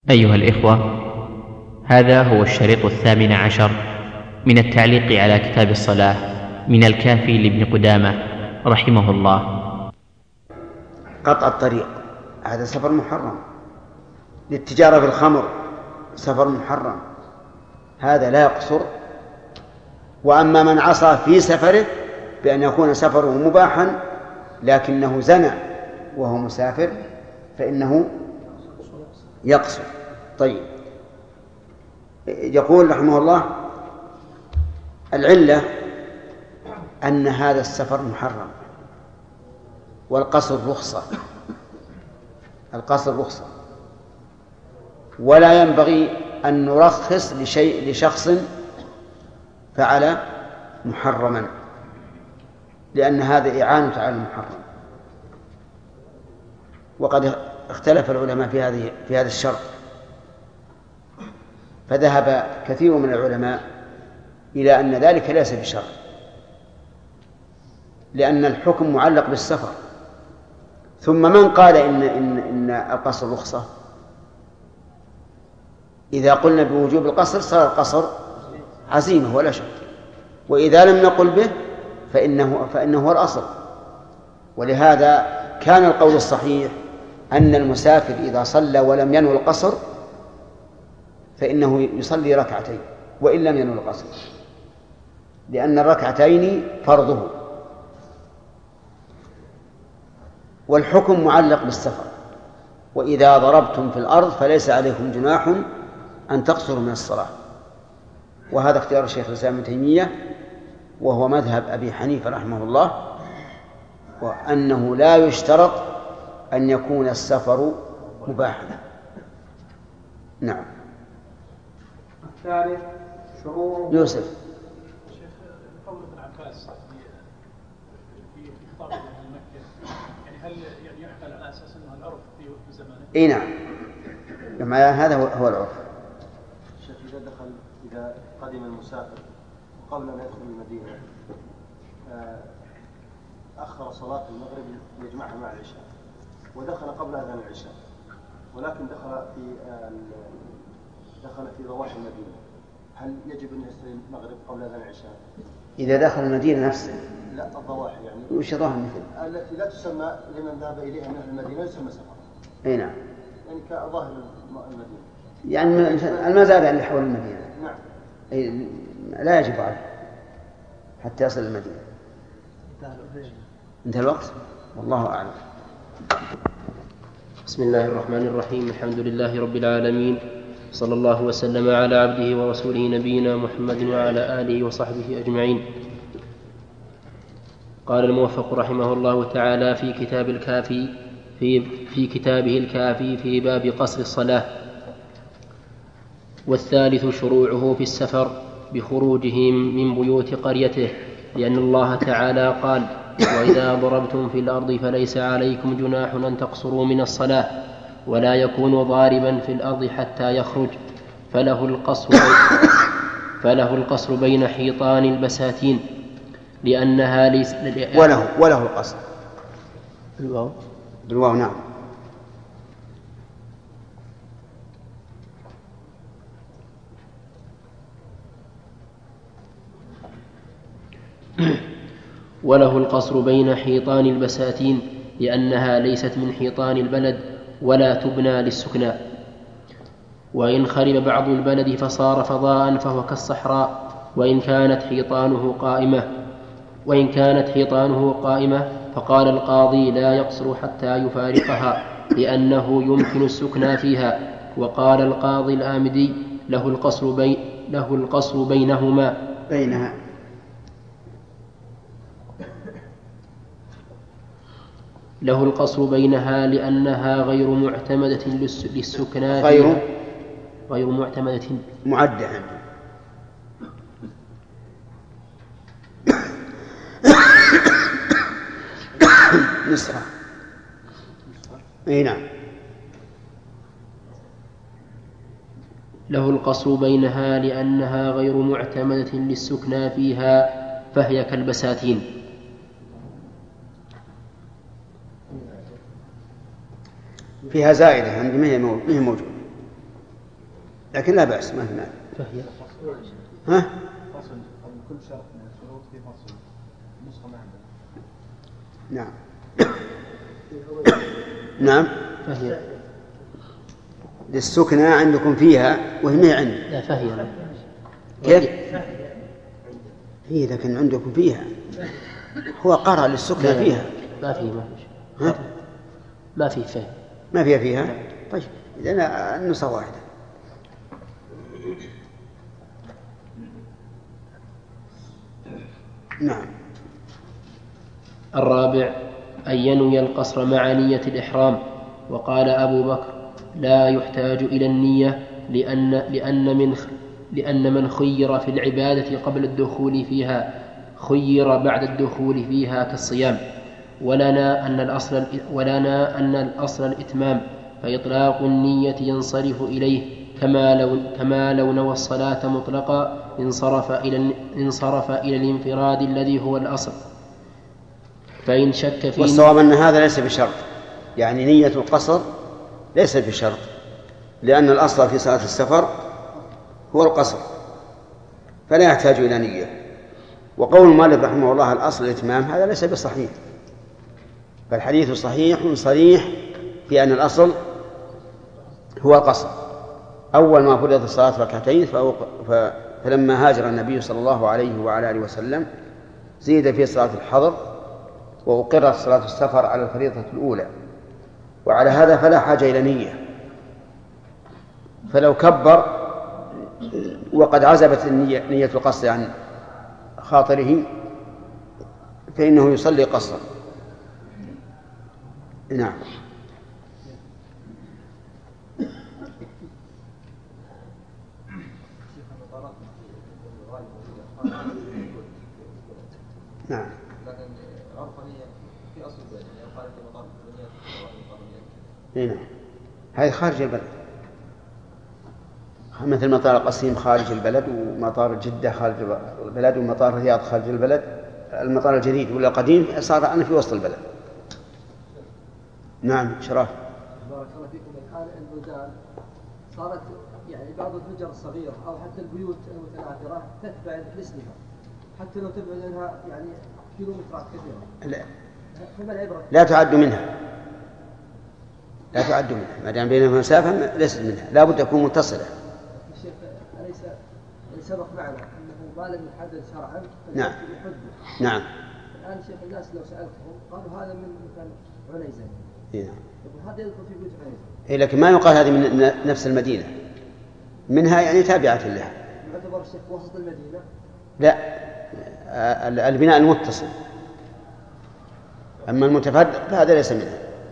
أيها الإخوة، هذا هو الشريط 18 من التعليق على كتاب الصلاة من الكافي لابن قدامة رحمه الله. قطع الطريق هذا سفر محرم، للتجارة بالخمر سفر محرم، هذا لا يقصر. وأما من عصى في سفره بأن يكون سفره مباحا لكنه زنى وهو مسافر فإنه يقصر. طيب، يقول رحمه الله: العلة أن هذا السفر محرم والقصر رخصة، القصر رخصة، ولا ينبغي أن نرخص لشخص فعل محرما، لأن هذا إعانة على المحرم. وقد اختلف العلماء في هذا الشرط، فذهب كثير من العلماء إلى أن ذلك ليس بشرط، لأن الحكم معلق بالسفر. ثم من قال إن القصر رخصة؟ إذا قلنا بوجوب القصر صار القصر عزيمة ولا شك، وإذا لم نقل به فإنه هو الأصل. ولهذا كان القول الصحيح أن المسافر إذا صلى ولم ينوي القصر فإنه يصلي ركعتين وإن لم ينوي القصر، لأن الركعتين فرضه، والحكم معلق بالسفر. وإذا ضربتم في الأرض فليس عليكم جناح أن تقصروا من الصلاة. وهذا اختيار الشيخ الإسلام ابن تيمية، وهو مذهب أبي حنيفة رحمه الله، وأنه لا يشترط أن يكون السفر مباحا. نعم. الثالث شروط يوسف. شيخ، قول ابن عباس في خطاب مكة، يعني هل يحمل على أساس أنه العرف في زمانه؟ اي نعم، هذا هو العرف. شيخ، إذا قدم المسافر قبل أن يدخل المدينة أخر صلاة المغرب يجمعها مع العشاء، ودخل قبل أذان العشاء، ولكن دخل في ضواحي المدينة، هل يجب أن يصلي المغرب قبل أذان العشاء؟ إذا دخل المدينة نفسه؟ لا، الضواحي يعني وش ضواحي المدينة؟ التي لا تسمى لمن ذهب إليها من أهل المدينة يسمى سفر. أي نعم، يعني كظاهر المدينة، يعني المزارع اللي حول المدينة. نعم. لا يجب عليه حتى يصل المدينة. انتهى الوقت، والله أعلم. بسم الله الرحمن الرحيم. الحمد لله رب العالمين، صلى الله وسلم على عبده ورسوله نبينا محمد وعلى آله وصحبه أجمعين. قال الموفق رحمه الله تعالى في كتاب الكافي في كتابه الكافي في باب قصر الصلاة: والثالث شروعه في السفر بخروجه من بيوت قريته، لأن الله تعالى قال: وإذا ضربتم في الأرض فليس عليكم جناح أن تقصروا من الصلاة، ولا يكون ضاربا في الأرض حتى يخرج، فله القصر بين حيطان البساتين، لأنها ليس وله القصر بالواو. نعم. وله القصر بين حيطان البساتين، لأنها ليست من حيطان البلد ولا تبنى للسكنى. وإن خرب بعض البلد فصار فضاء فهو كالصحراء، وإن كانت حيطانه قائمة فقال القاضي: لا يقصر حتى يفارقها، لأنه يمكن السكنى فيها. وقال القاضي الآمدي: له القصر بينها لأنها غير معتمدة للسكنى، غير معتمدة معدة. نسرة. أي نعم. له القصر بينها لأنها غير معتمدة للسكنى فيها، فهي كالبساتين. فيها زائدة عندي ما هي موجودة. لكن لا بأس ما في مانع. فهي ها؟ فصل قبل كل شرط من الشروط في فصل نسخة ما عندنا. نعم. نعم. فهي للسكنى عندكم فيها وهي عندي. لا فهي كيف؟ هي لكن عندكم فيها. هو قرأ للسكنى فيها. ما في ها؟ ما في فهم. ما فيها. طيب إذن النسخة واحدة. نعم. الرابع أن ينوي القصر مع نية الإحرام. وقال أبو بكر لا يحتاج إلى النية لأن من خير في العبادة قبل الدخول فيها خير بعد الدخول فيها كالصيام. ولنا أن الأصل الإتمام، فإطلاق النية ينصرف إليه كما لو نوى الصلاة مطلقا انصرف إلى الانفراد الذي هو الأصل. فإن شك فيه، والصواب أن هذا ليس بشرط، يعني نية القصر ليس بشرط، لأن الأصل في صلاة السفر هو القصر فلا يحتاج إلى نية. وقول مالك رحمه الله الأصل الإتمام هذا ليس بصحيح، فالحديث صحيح صريح في أن الأصل هو القصر. أول ما فرضت الصلاة ركعتين فلما هاجر النبي صلى الله عليه وعلى آله وسلم زيد في صلاة الحضر وأقرت صلاة السفر على الفريضة الأولى، وعلى هذا فلا حاجة إلى نية. فلو كبر وقد عزبت نية القصر عن خاطره فإنه يصلي قصرا. نعم. نعم. لكن عرفا في أصل البلد قال في مطار الدنيا. نعم. هذه خارج البلد، مثل مطار القصيم خارج البلد، ومطار جدة خارج البلد، ومطار الرياض خارج البلد. المطار الجديد ولا القديم صار أنا في وسط البلد. نعم. شرف. بارك الله فيكم. الآن البلدان صارت يعني بعض الفجر الصغيرة أو حتى البيوت المتناثرة تتبع لاسمها حتى لو تبعد عنها يعني كيلومترات كثيرة. لا. فما العبرة؟ لا تعد منها، لا تعد منها ما دام بينهما مسافة ليست منها، لا بد تكون متصلة. الشيخ أليس سبق معنا أنه ما لم يحدد شرعا نعم. نعم. الآن شيخ الناس لو سألتهم قالوا هذا من مثلا عنيزة. نعم. هذا يدخل في بيوت عنيزة. لكن ما يقال هذه من نفس المدينة، منها يعني تابعة لها. يعتبر الشيخ وسط المدينة؟ لا، البناء المتصل، أما المتفرق فهذا ليس منها.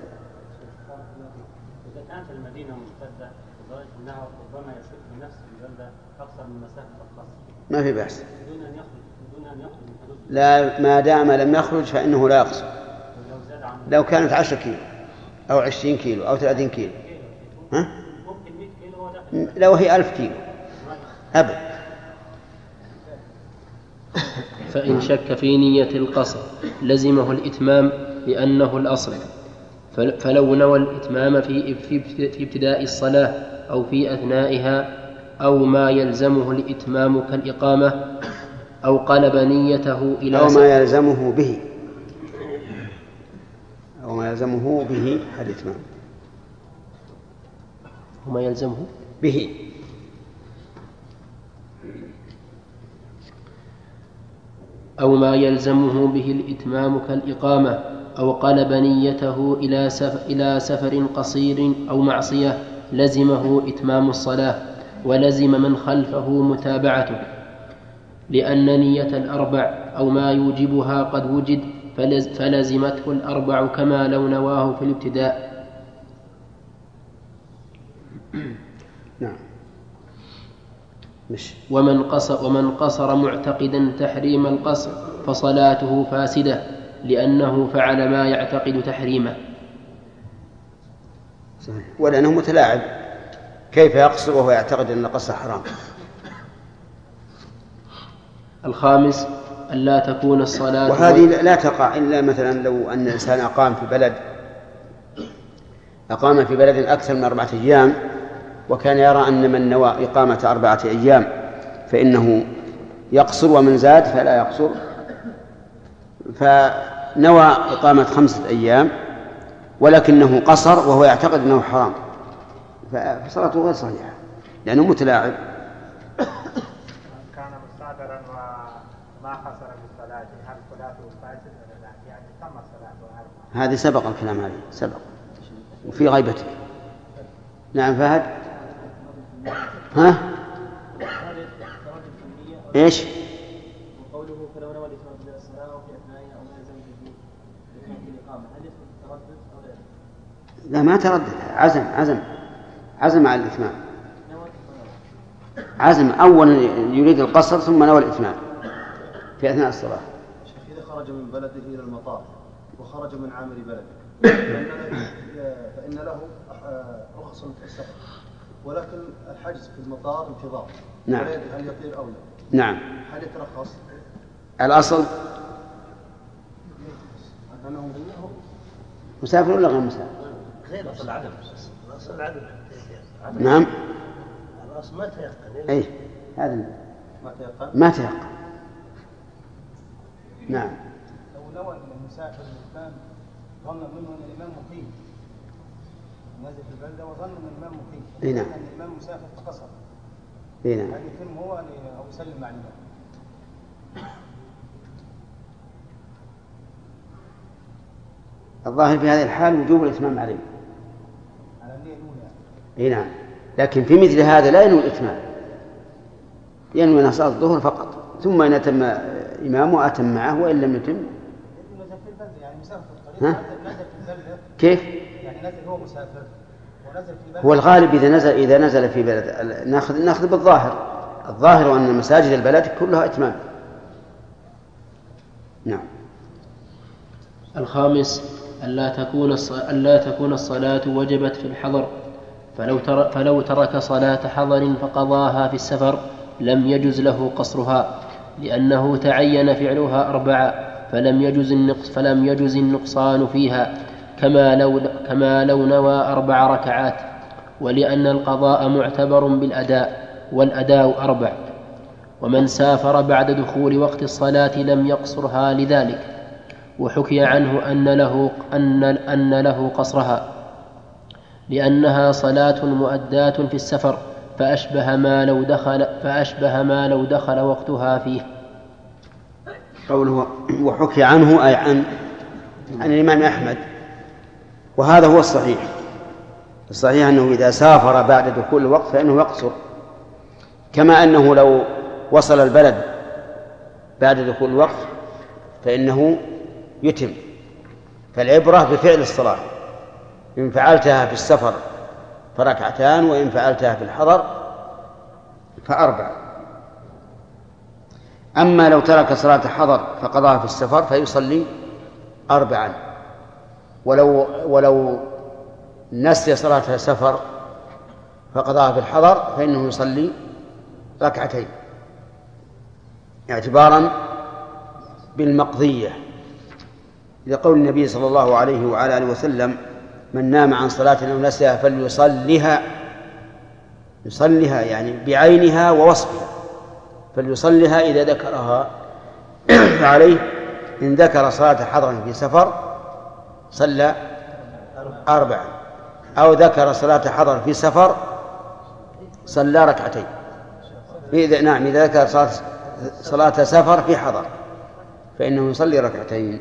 إذا كانت المدينة ممتدة لدرجة أنها ربما يشك في نفس البلدة أكثر من مسافة القصر ما في بأس. دون أن يخرج من حدود. لا، ما دام لم يخرج فإنه لا يقصر. لو كانت 10 كيلو أو 20 كيلو أو 30 كيلو، ها؟ ممكن 100 كيلو وداخل. لو هي 1000 كيلو أبد. فإن شك في نية القصر لزمه الإتمام لأنه الأصل. فلو نوى الإتمام في ابتداء الصلاة أو في أثنائها أو ما يلزمه الإتمام كالإقامة أو قلب نيته إلى أو ما يلزمه به، أو ما يلزمه به الإتمام، وما يلزمه به أو ما يلزمه به الإتمام كالإقامة أو قلب نيته إلى سفر قصير أو معصية لزمه إتمام الصلاة، ولزم من خلفه متابعته، لأن نية الأربع أو ما يوجبها قد وجد فلزمته الأربع كما لو نواه في الابتداء. نعم. ومن قصر معتقدا تحريم القصر فصلاته فاسدة لأنه فعل ما يعتقد تحريمه. صحيح. ولأنه متلاعب، كيف يقصر وهو يعتقد أن القصر حرام؟ الخامس ألا تكون الصلاة، وهذه لا تقع إلا مثلا لو أن الإنسان أقام في بلد أكثر من 4 أيام وكان يرى أن من نوى إقامة 4 أيام فإنه يقصر، ومن زاد فلا يقصر، فنوى إقامة 5 أيام ولكنه قصر وهو يعتقد أنه حرام، فصلاته غير صحيحة لأنه متلاعب. كان مستعذرا وما قصر بالصلاة، هل صلاته فاسدة ولا لا؟ يعني تم صلاته. هذه سبق الكلام عليه، سبق وفي غيبته. نعم فهد. ها؟ ايش؟ وقوله فلو نوى الإتمام من الصلاة أو في أثنائها أو ما يلزم في الإقامة، هل يدخل التردد أو لا؟ لا ما تردد، عزم على الإتمام، عزم أولا يريد القصر ثم نوى الإتمام في أثناء الصلاة. إذا خرج من بلده إلى المطار وخرج من عامل بلده فإن له رخص في السفر، ولكن الحجز في المطار انتظار. نعم. هل يطير أو لا؟ نعم. هل يترخص؟ الأصل أنه مسافر ولا غير مسافر؟ غير أصل عدم. الأصل عدم. نعم. الأصل ما تيقن. أي هذا ما تيقن. نعم. لو نوى المسافر الإمام ظن منه أن الإمام مقيم، نزل في البلدة وظن أن الإمام مقيم، نعم. أن الإمام مسافر فقصر، نعم. هل يتم هو أو يسلم مع الإمام؟ الظاهر في هذه الحال وجوب الإتمام عليه. على النية الأولى. نعم. لكن في مثل هذا لا ينوي الإتمام، ينوي أن صلاة الظهر فقط، ثم إن أتم إمامه أتم معه، وإن لم يتم نزل في البلدة، يعني مسافر في الطريق، نزل في البلدة. كيف؟ يعني نزل هو مسافر ونزل في البلدة. هو الغالب إذا نزل في بلد نأخذ بالظاهر، الظاهر أن مساجد البلد كلها إتمام. نعم. الخامس ألا تكون الصلاة وجبت في الحضر، فلو ترك صلاة حضر فقضاها في السفر لم يجز له قصرها، لأنه تعين فعلها 4 فلم يجز النقصان فيها، كما لو نوى 4 ركعات، ولأن القضاء معتبر بالأداء، والأداء 4. ومن سافر بعد دخول وقت الصلاة لم يقصرها لذلك، وحكي عنه أن له قصرها، لأنها صلاة مؤداة في السفر، فأشبه ما لو دخل وقتها فيه. قوله وحكي عنه أي عن الإمام أحمد، وهذا هو الصحيح. الصحيح أنه إذا سافر بعد دخول الوقت فإنه يقصر، كما أنه لو وصل البلد بعد دخول الوقت فإنه يتم. فالعبرة بفعل الصلاة، إن فعلتها في السفر فركعتان، وإن فعلتها في الحضر ف4. أما لو ترك صلاة حضر فقضاها في السفر فيصلي 4، ولو نسي صلاة سفر فقضاها في الحضر فإنه يصلي 2 اعتبارا بالمقضية، لقول النبي صلى الله عليه وعلى آله وسلم: من نام عن صلاة أو نسيها فليصلها، يصلها يعني بعينها ووصفها، فليصلها إذا ذكرها. فعليه إن ذكر صلاة حضر في سفر صلى 4، أو ذكر صلاة حضر في سفر صلى 2. إذا ذكر صلاة سفر في حضر فإنه يصلي 2.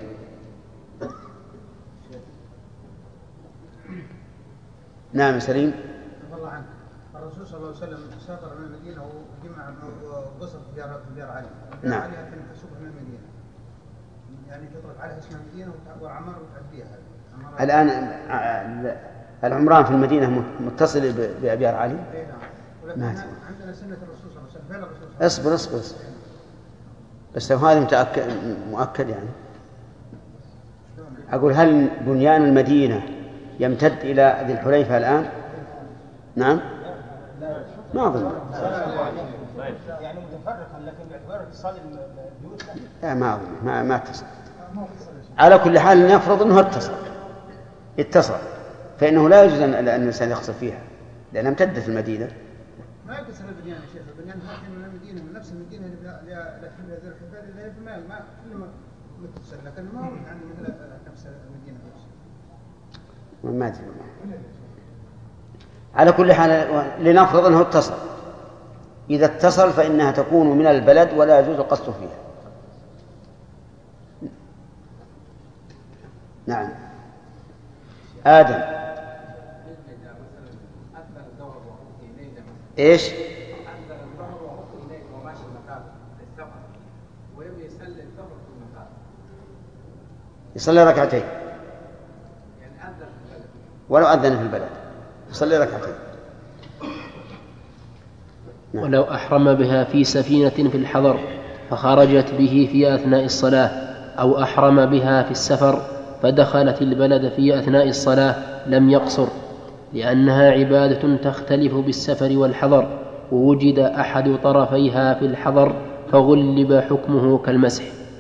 نعم سليم. الله عنك. الرسول صلى الله عليه وسلم سافر من المدينة وجمع وقصر في ديار علي. نعم. علي تنحسب من المدينة، يعني تطلق عليها اسم المدينة وعمر وتعديها. الآن العمران في المدينة متصل بأبيار علي. نعم. عندنا سنة الرسول صلى الله عليه وسلم، فعل الرسول صلى الله عليه وسلم. اصبر بس هذا مؤكد يعني. أقول هل بنيان المدينة يمتد إلى ذي الحليفة الآن؟ نعم. ما أظن. يعني متفرقا، لكن باعتبار اتصال البيوت لا ما أظن، ما اتصل. على كل حال نفرض أنه اتصل، فإنه لا يجوز أن الإنسان يقصر فيها، لأنها امتدت المدينة. ما يقصر البنيان يا شيخ، البنيان هاتين من المدينة من نفس المدينة لحمل ذي الحفاظ ما كل متصل، لكن ما هو عند مثل نفس المدينة ما أدري. على كل حال لنفرض أنه اتصل، إذا اتصل فإنها تكون من البلد ولا يجوز القصد فيها. نعم. آدم إيش؟ يصلي ركعتين ولو أذن في البلد يصلي ركعتين. ولو أحرم بها في سفينة في الحضر فخرجت به في أثناء الصلاة، أو أحرم بها في السفر فدخلت البلد في أثناء الصلاة لم يقصر، لأنها عبادة تختلف بالسفر والحضر، ووجد أحد طرفيها في الحضر فغلب حكمه كالمسح.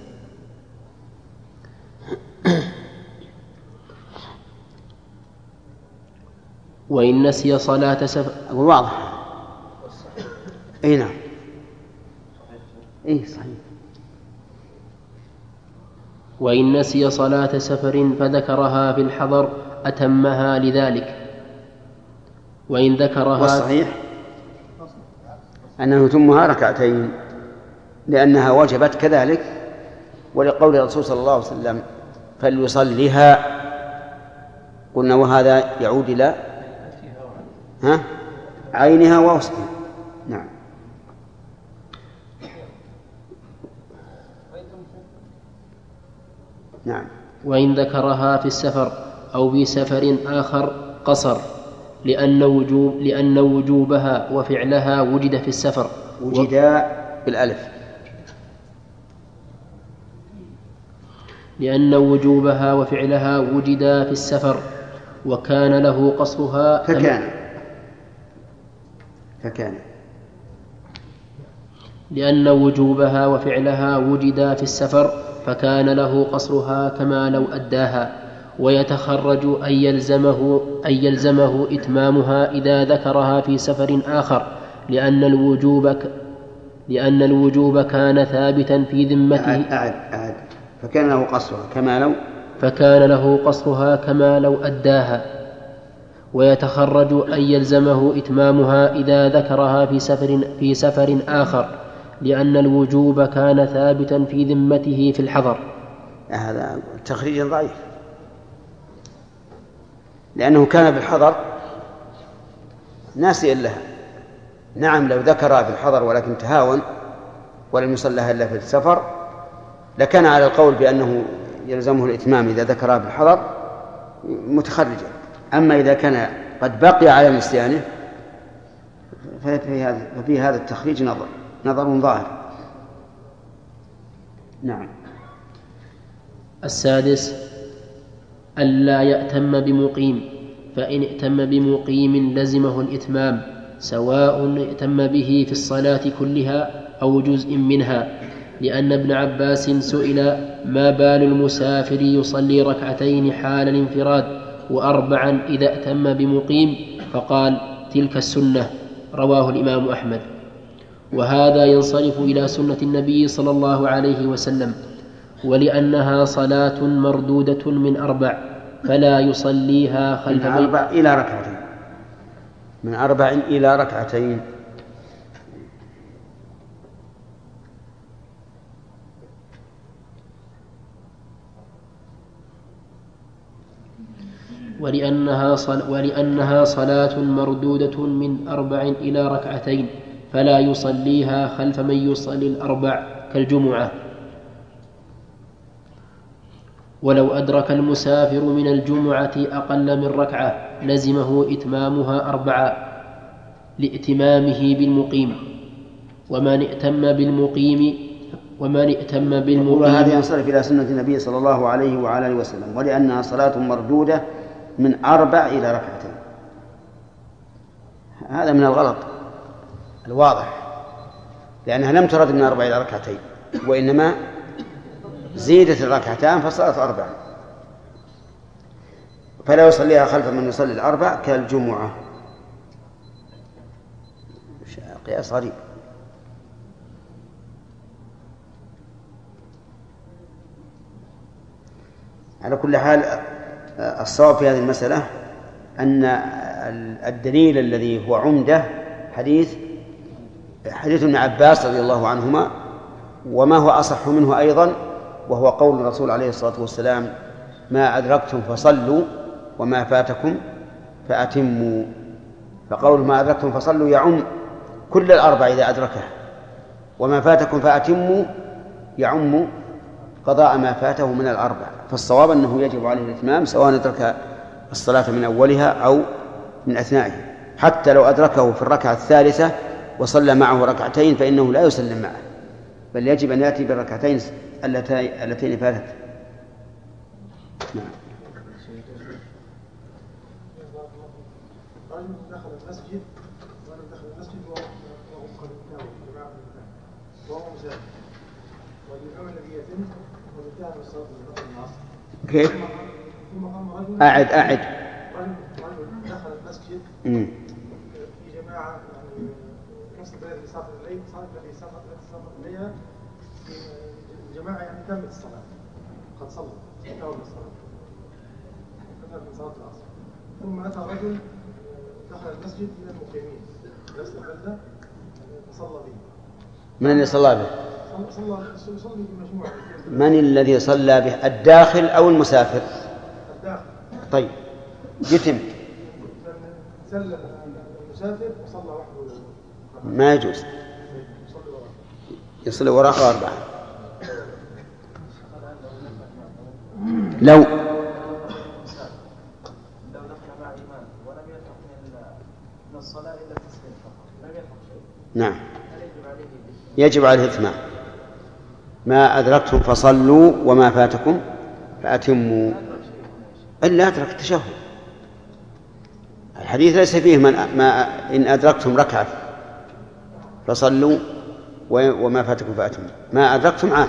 وإن نسي صلاة سفر واضح. أي نعم. إيه صحيح. وإن نسي صلاة سفر فذكرها في الحضر أتمها لذلك، وإن ذكرها والصحيح أنه يتمها ركعتين لأنها وجبت كذلك، ولقول الرسول صلى الله عليه وسلم فليصليها، قلنا وهذا يعود إلى عينها ووصفها. نعم. نعم. وإن ذكرها في السفر أو في سفر آخر قصر، لأن وجوبها وفعلها وجد في السفر. وجدا بالألف. لأن وجوبها وفعلها وجدا في السفر، وكان له قصرها فكان لأن وجوبها وفعلها وجدا في السفر فكان له قصرها كما لو أداها، ويتخرج أن يلزمه إتمامها إذا ذكرها في سفر آخر، لأن الوجوب كان ثابتا في ذمته. أعد. فكان له قصرها كما لو أداها، ويتخرج أن يلزمه إتمامها إذا ذكرها في سفر آخر، لأن الوجوب كان ثابتا في ذمته في الحضر. هذا تخريج ضعيف، لأنه كان بالحضر ناسيا لها. نعم لو ذكرها في الحضر ولكن تهاون ولم يصلها إلا في السفر لكان على القول بأنه يلزمه الإتمام إذا ذكرها في الحضر متخرجا. أما إذا كان قد بقي على نسيانه ففي هذا التخريج نظر ظاهر. نعم. السادس ألا يأتم بمقيم، فإن ائتم بمقيم لزمه الإتمام، سواء ائتم به في الصلاة كلها أو جزء منها، لأن ابن عباس سئل ما بال المسافر يصلي ركعتين حال الانفراد وأربعا إذا ائتم بمقيم، فقال تلك السنة، رواه الإمام أحمد. وهذا ينصرف إلى سنة النبي صلى الله عليه وسلم، ولأنها صلاة مردودة من 4 فلا يصليها خلف من 4 إلى ركعتين، من 4 إلى ركعتين. ولأنها صلاة مردودة من 4 إلى ركعتين فلا يصليها خلف من يصلي 4 كالجمعة. ولو أدرك المسافر من الجمعة أقل من ركعة لزمه إتمامها 4 لائتمامه بالمقيم، ومن ائتم بالمقيم وهذا ينصرف إلى سنة النبي صلى الله عليه وعلى آله وسلم، ولأنها صلاة مردودة من 4 إلى ركعتين. هذا من الغلط الواضح، لأنها لم ترد من 4 إلى ركعتين، وإنما زيدت الركعتان فصارت 4، فلا يصليها خلف من يصلي 4 كالجمعة. قياس غريب. على كل حال الصواب في هذه المسألة أن الدليل الذي هو عمدة حديث ابن عباس رضي الله عنهما، وما هو أصح منه أيضا، وهو قول الرسول عليه الصلاة والسلام: ما أدركتم فصلوا وما فاتكم فأتموا. فقول ما أدركتم فصلوا يعم كل الأربع إذا أدركها، وما فاتكم فأتموا يعم قضاء ما فاته من الأربع. فالصواب أنه يجب عليه الإتمام سواء أدرك الصلاة من أولها أو من أثنائها، حتى لو أدركه في الركعة الثالثة وصلى معه ركعتين فإنه لا يسلم معه، بل يجب أن يأتي بالركعتين اللتين فاتت. نعم. دخل المسجد وهو مسافر، والإمام الذي يتم وانتهى الصلاة العصر. كيف؟ أعد رجل دخل المسجد في جماعة، يعني نفس البلد اللي سافر إليها الجماعة، يعني تمت الصلاة، قد صلى انتهوا من الصلاة، انتهت من صلاة العصر. ثم أتى رجل دخل المسجد من المقيمين نفس البلدة صلى به. من اللي صلى به؟ صلى بمجموعة. من الذي صلى به؟ الداخل أو المسافر؟ الداخل. طيب يتم. سلم المسافر وصلى وحده. ما يجوز، يصلي وراءه أربعة. لو دخل مع إمام ولم يلحق من الصلاة إلا التسليم فقط، لم يلحق شيء. نعم، يجب عليه الإتمام. ما أدركتم فصلوا وما فاتكم فأتموا. إلا أدرك التشهد. الحديث ليس فيه ما إن أدركتم ركعة فصلوا وما فاتكم فأتموا. ما أدركتم عام.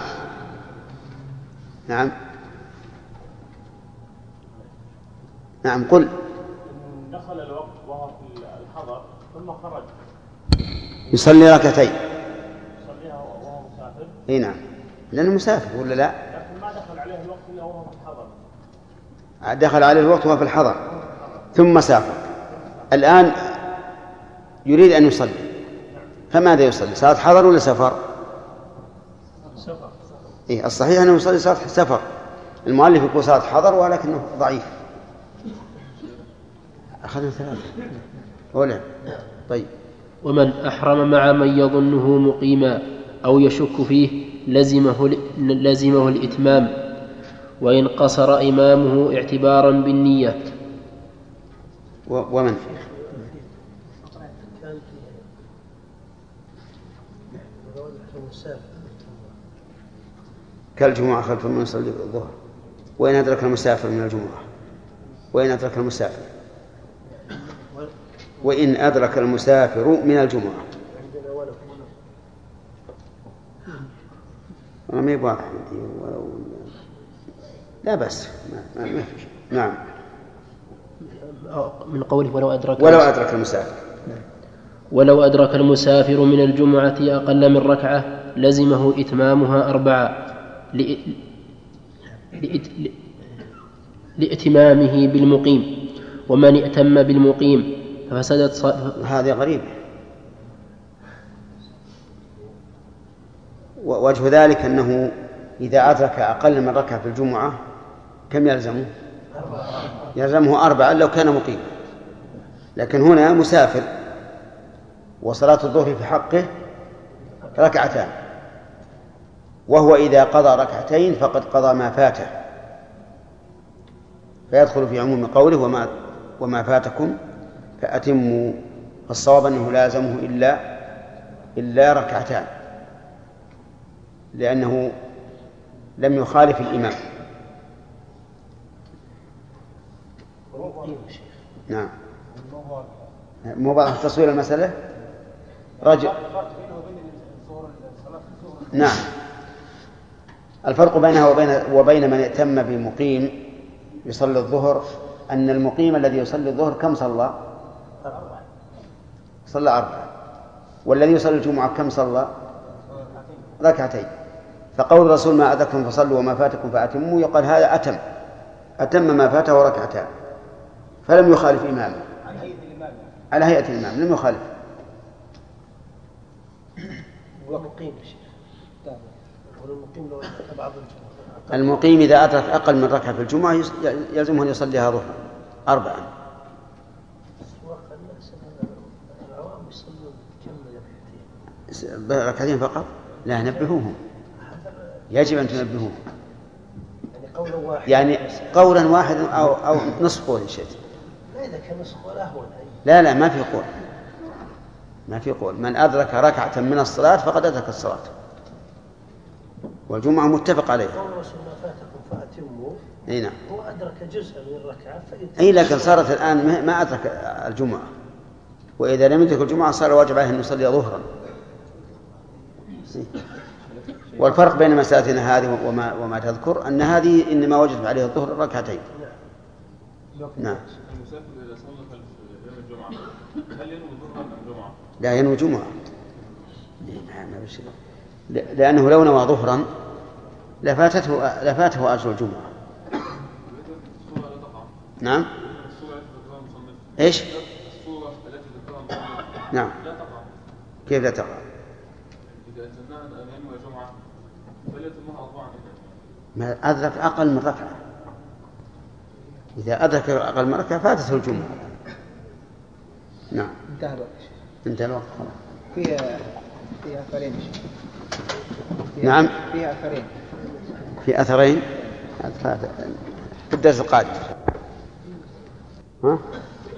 نعم قل. دخل الوقت وهو في الحضر ثم خرج يصلي ركعتين. يصليها وهو مسافر. اي نعم، لأنه مسافر ولا لا؟ لكن ما دخل عليه الوقت إلا وهو في الحضر. دخل عليه الوقت وهو في الحضر ثم سافر. الآن يريد أن يصلي، فماذا يصلي؟ صلاة حضر ولا سفر؟ سفر. إيه الصحيح أنه يصلي صلاة سفر. المؤلف يقول صلاة حضر ولكنه ضعيف. أخذنا ثلاثة أولا. طيب. ومن أحرم مع من يظنه مقيما أو يشك فيه لزمه الإتمام، وإن قصر إمامه اعتبارا بالنية. ومن كالجمعة خلف من يصلي الظهر، وإن أدرك المسافر من الجمعة، وإن أدرك المسافر من الجمعة. ما يبغى لا بس ما في. نعم. من قوله ولو أدرك المسافر من الجمعة أقل من ركعة لزمه إتمامها 4 لإتمامه بالمقيم، ومن ائتم بالمقيم ففسدت هذه غريبة. ووجه ذلك أنه إذا أدرك أقل من ركعة في الجمعة كم يلزمه؟ 4 لو كان مقيم. لكن هنا مسافر وصلاة الظهر في حقه 2 وهو إذا قضى 2 فقد قضى ما فاته، فيدخل في عموم قوله وما فاتكم فأتموا. فالصواب أنه لازمه إلا 2 لأنه لم يخالف الإمام. نعم. مو بعض تصوير المسألة رجل. نعم، الفرق بينها وبين من ائتم بمقيم يصلي الظهر أن المقيم الذي يصلي الظهر كم صلى 4. والذي يصلي الجمعة كم صلى؟ ركعتين. فقول الرسول ما أدركتم فصلوا وما فاتكم فأتموا يقال هذا أتم ما فاته ركعتان، فلم يخالف إمامه على هيئة الإمام، لم يخالف. المقيم إذا أدرك أقل من ركعة في الجمعة يلزمه أن يصليها ظهرا 4. ركعتين فقط؟ لا، نبهوهم، يجب أن تنبهوهم. يعني قولا واحدا أو نصف قول شيء. لا، إذا كان نصف قول أهون. لا ما في قول، ما في قول. من أدرك ركعة من الصلاة فقد أدرك الصلاة، والجمعة متفق عليه. قول الرسول ما فاتكم فأتموا. أي نعم. هو أدرك جزءا من الركعة أي، لكن صارت الآن ما أدرك الجمعة، وإذا لم يدرك الجمعة صار واجب عليه أن يصلي ظهرا. والفرق بين مسألتنا هذه وما تذكر أن هذه إنما وجب عليه الظهر ركعتين. نعم. المسافر إذا صلى يوم الجمعة هل ينوي ظهرا أم جمعة؟ لا، ينوي جمعة، لأنه لو نوى ظهرا لفاته أجر الجمعة. نعم. إيش؟ الصورة التي ذكرها المصنف نعم. لا تقع. كيف لا تقع؟ إذا أتمنى أن ينوي جمعة فليتمها 4. ما أدرك أقل من ركعة. إذا أدرك أقل من ركعة فاتته الجمعة. نعم. انتهى الوقت خلاص. فيها أثرين. نعم. فيها أثرين. في أثرين في الدرس القادم. ها؟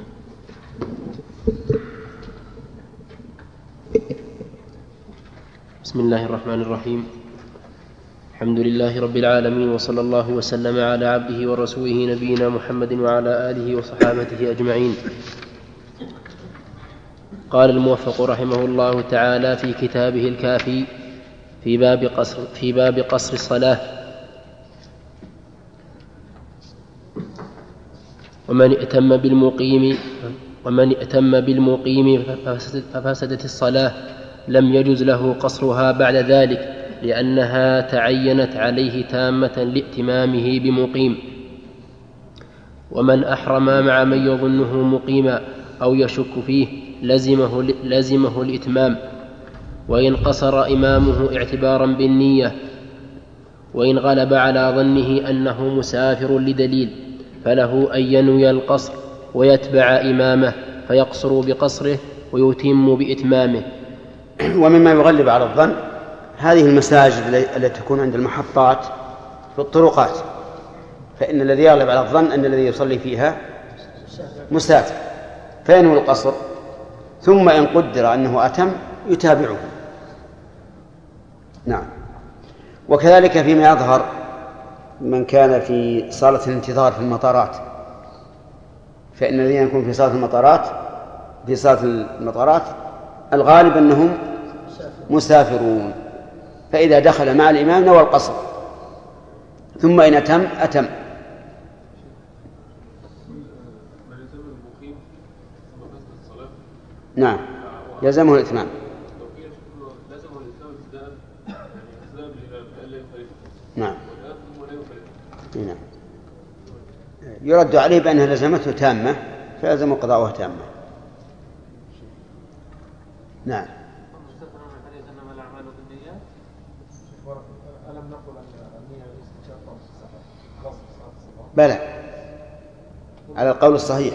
بسم الله الرحمن الرحيم. الحمد لله رب العالمين، وصلى الله وسلم على عبده ورسوله نبينا محمد وعلى آله وصحابته أجمعين. قال الموفق رحمه الله تعالى في كتابه الكافي في باب قصر الصلاة: ومن ائتم بالمقيم ففسدت الصلاة لم يجز له قصرها بعد ذلك، لأنها تعينت عليه تامة لائتمامه بمقيم. ومن أحرم مع من يظنه مقيما أو يشك فيه لزمه الإتمام، وإن قصر إمامه اعتبارا بالنية، وإن غلب على ظنه أنه مسافر لدليل فله أن ينوي القصر ويتبع إمامه فيقصر بقصره ويتم بإتمامه. ومما يغلب على الظن هذه المساجد التي تكون عند المحطات في الطرقات، فإن الذي يغلب على الظن أن الذي يصلي فيها مسافر فينوي القصر، ثم إن قدر أنه أتم يتابعه. نعم. وكذلك فيما يظهر من كان في صالة الانتظار في المطارات، فإن الذين يكون في صالة المطارات الغالب أنهم مسافرون، فإذا دخل مع الإمام نوى القصر، ثم إن أتم. نعم، يلزمه الإتمام. نعم. يرد عليه بأنها لزمته تامة فيلزم قضاؤها تامة. نعم. بلى، على القول الصحيح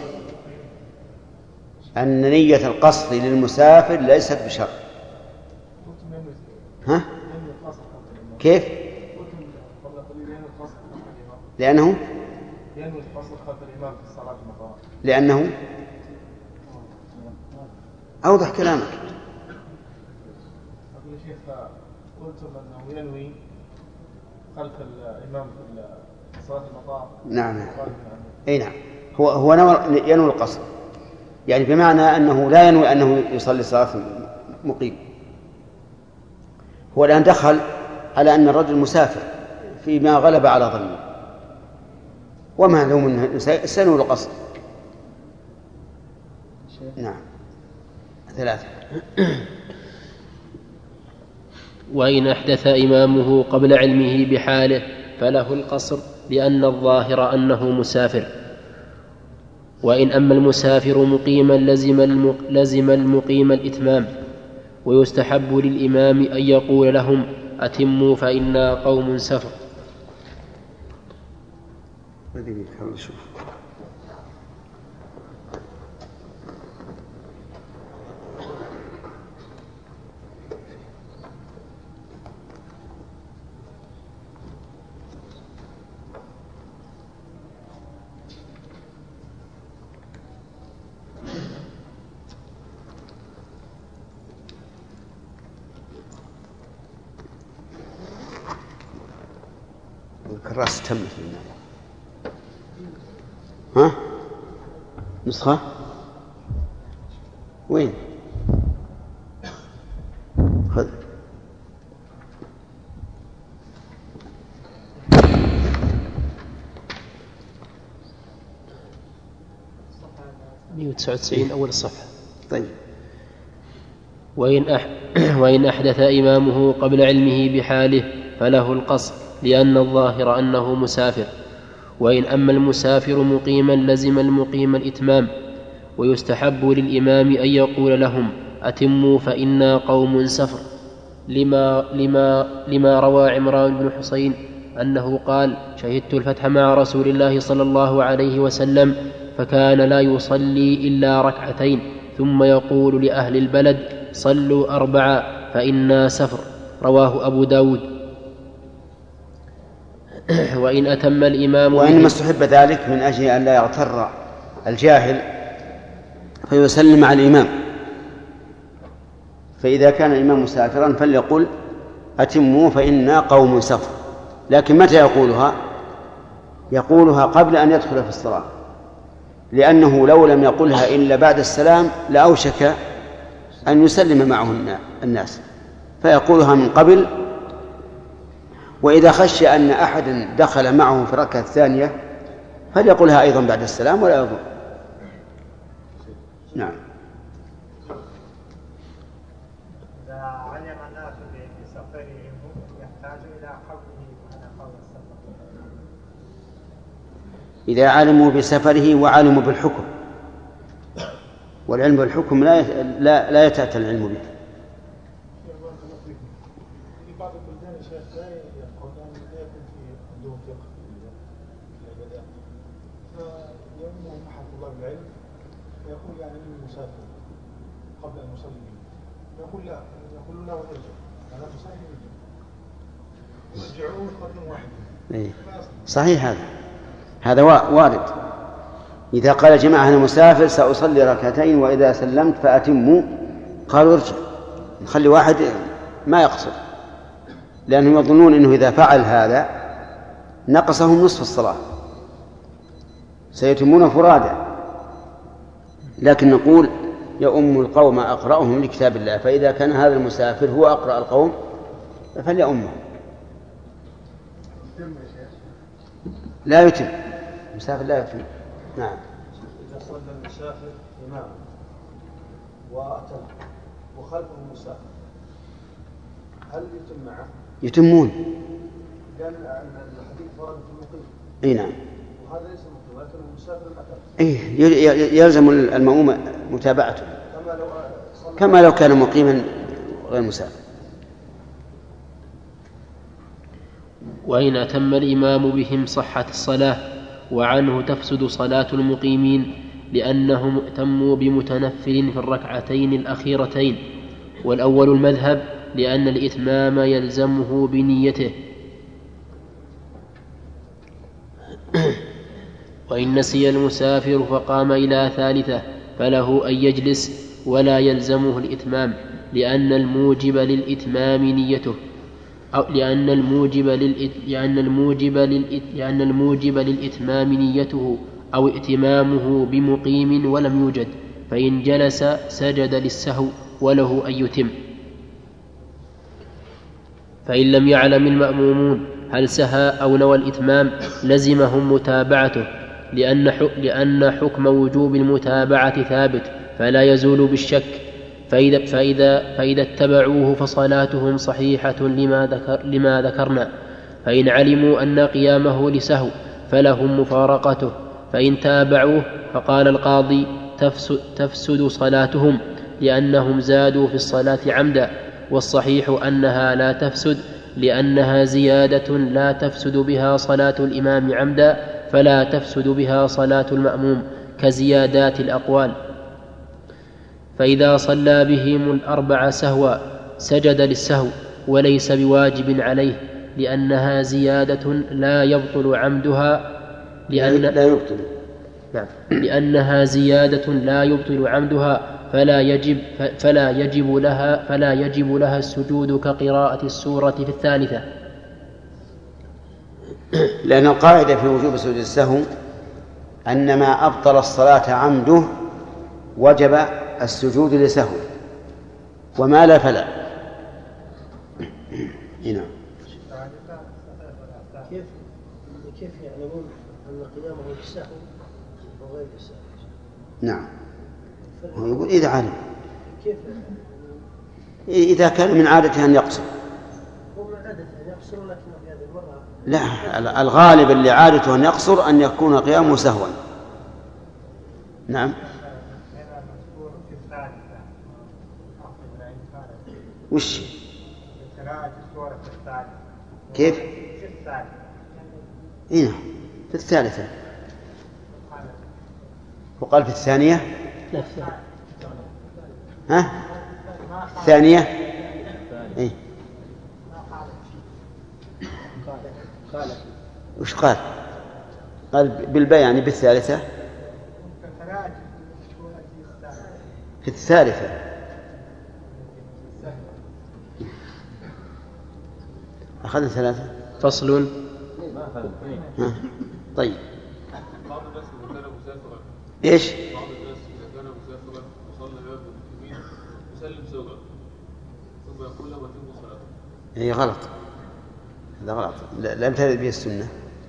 أن نية القصد للمسافر ليست بشرط. ها؟ كيف؟ لأنه أوضح كلامك. قلتم أنه ينوي خلف الإمام في صلاة المطار. نعم. أي نعم. هو ينوي القصر، يعني بمعنى أنه لا ينوي أنه يصلي صلاة مقيم. هو الآن دخل على أن الرجل مسافر فيما غلب على ظنه، وما له منه سنوي القصر. نعم. 3. وإن أحدث إمامه قبل علمه بحاله فله القصر لأن الظاهر أنه مسافر. وإن أما المسافر مقيما لزم المقيم الإتمام، ويستحب للإمام أن يقول لهم أتموا فإنا قوم سفر. الكراس تمت ها نسخة وين خذ أول الصفحة. طيب. وإن أحدث إمامه قبل علمه بحاله فله القصر لأن الظاهر أنه مسافر. وإن أما المسافر مقيما لزم المقيم الإتمام، ويستحب للإمام أن يقول لهم أتموا فإنا قوم سفر، لما روى عمران بن حسين أنه قال شهدت الفتح مع رسول الله صلى الله عليه وسلم فكان لا يصلي إلا ركعتين ثم يقول لأهل البلد صلوا 4 فإنا سفر، رواه أبو داود. وإن أتم الإمام وإنما استحب ذلك من أجل أن لا يغتر الجاهل فيسلم على الإمام، فإذا كان الإمام مسافرا فليقل أتموا فإنا قوم سفر. لكن متى يقولها قبل أن يدخل في الصلاة، لأنه لو لم يقلها إلا بعد السلام لأوشك أن يسلم معه الناس، فيقولها من قبل. وإذا خشي أن أحدا دخل معه في الركعة الثانية فليقولها أيضا بعد السلام ولا يضر. نعم. إذا علم الناس بسفرهم يحتاج إلى حكمه على قول السفر. إذا علموا بسفره وعلموا بالحكم، والعلم بالحكم لا يتأتى العلم به. يقول يعني من مسافر قبل أن يصلي يقول لا، يقول له ارجع أنا مسافر يرجعون قدم واحد. صحيح هذا وارد. إذا قال جماعة أنا مسافر سأصلي ركعتين وإذا سلمت فأتموا، قالوا ارجع، نخلي واحد ما يقصر، لأنهم يظنون أنه إذا فعل هذا نقصهم نصف الصلاة سيتمون فرادا. لكن نقول يؤم القوم أقرأهم لكتاب الله، فإذا كان هذا المسافر هو أقرأ القوم فليؤمه. لا يتم المسافر، لا يتم. نعم. إذا صلى المسافر إمام وأتم وخلفه المسافر هل يتم معه؟ يتمون، لأن الحديث ورد في المقيم. أي نعم. وهذا ليس مقيم ولكن المسافر الأتم. يلزم المأموم متابعته كما لو كان مقيما غير مسافر. وإن أتم الإمام بهم صحت الصلاة، وعنه تفسد صلاة المقيمين لأنهم ائتموا بمتنفل في الركعتين الأخيرتين. والأول المذهب لأن الإتمام يلزمه بنيته. وإن نسي المسافر فقام إلى ثالثة فله أن يجلس ولا يلزمه الإتمام، لأن الموجب للإتمام نيته، أو لأن الموجب للإتمام نيته أو ائتمامه بمقيم ولم يوجد، فإن جلس سجد للسهو وله أن يتم. فإن لم يعلم المأمومون هل سهى أو نوى الإتمام لزمهم متابعته، لأن حكم وجوب المتابعة ثابت فلا يزول بالشك، فإذا اتبعوه فصلاتهم صحيحة لما ذكرنا. فإن علموا أن قيامه لسهو فلهم مفارقته، فإن تابعوه فقال القاضي تفسد صلاتهم لأنهم زادوا في الصلاة عمدا، والصحيح أنها لا تفسد لأنها زيادة لا تفسد بها صلاة الإمام عمدا، فلا تفسد بها صلاة المأموم كزيادات الأقوال. فإذا صلى بهم الأربع سهوا سجد للسهو وليس بواجب عليه، لأنها زيادة لا يبطل عمدها لأنها زيادة لا يبطل عمدها، فلا يجب لها السجود كقراءة السورة في الثالثة. لأن القاعدة في وجوب سجود السهو أن ما أبطل الصلاة عمده وجب السجود لسهو، وما لا فلا. هنا كيف يعلمون أن قيامه للسهو وغير السهو؟ نعم، هو يقول إذا علم، إذا كان من عادته أن يقصر. هو من عادته أن يقصر، لكن في هذه المرة لا، الغالب اللي عادته أن يقصر أن يكون قيامه سهوا. نعم. وش كيف؟ هنا في الثالثة، وقال في الثانية. ها؟ الثانية إيه؟ وش قال؟ قال بالبيان يعني بالثالثة. في الثالثة أخذنا ثلاثة. فصل. طيب. بعض الناس إذا كان مسافرا. إيش؟ بعض الناس إذا كان مسافرا وصلى باب المسلمين يسلم سوقا ثم يقول له وتم صلاته. إيه غلط، هذا غلط، لم ترد به السنة.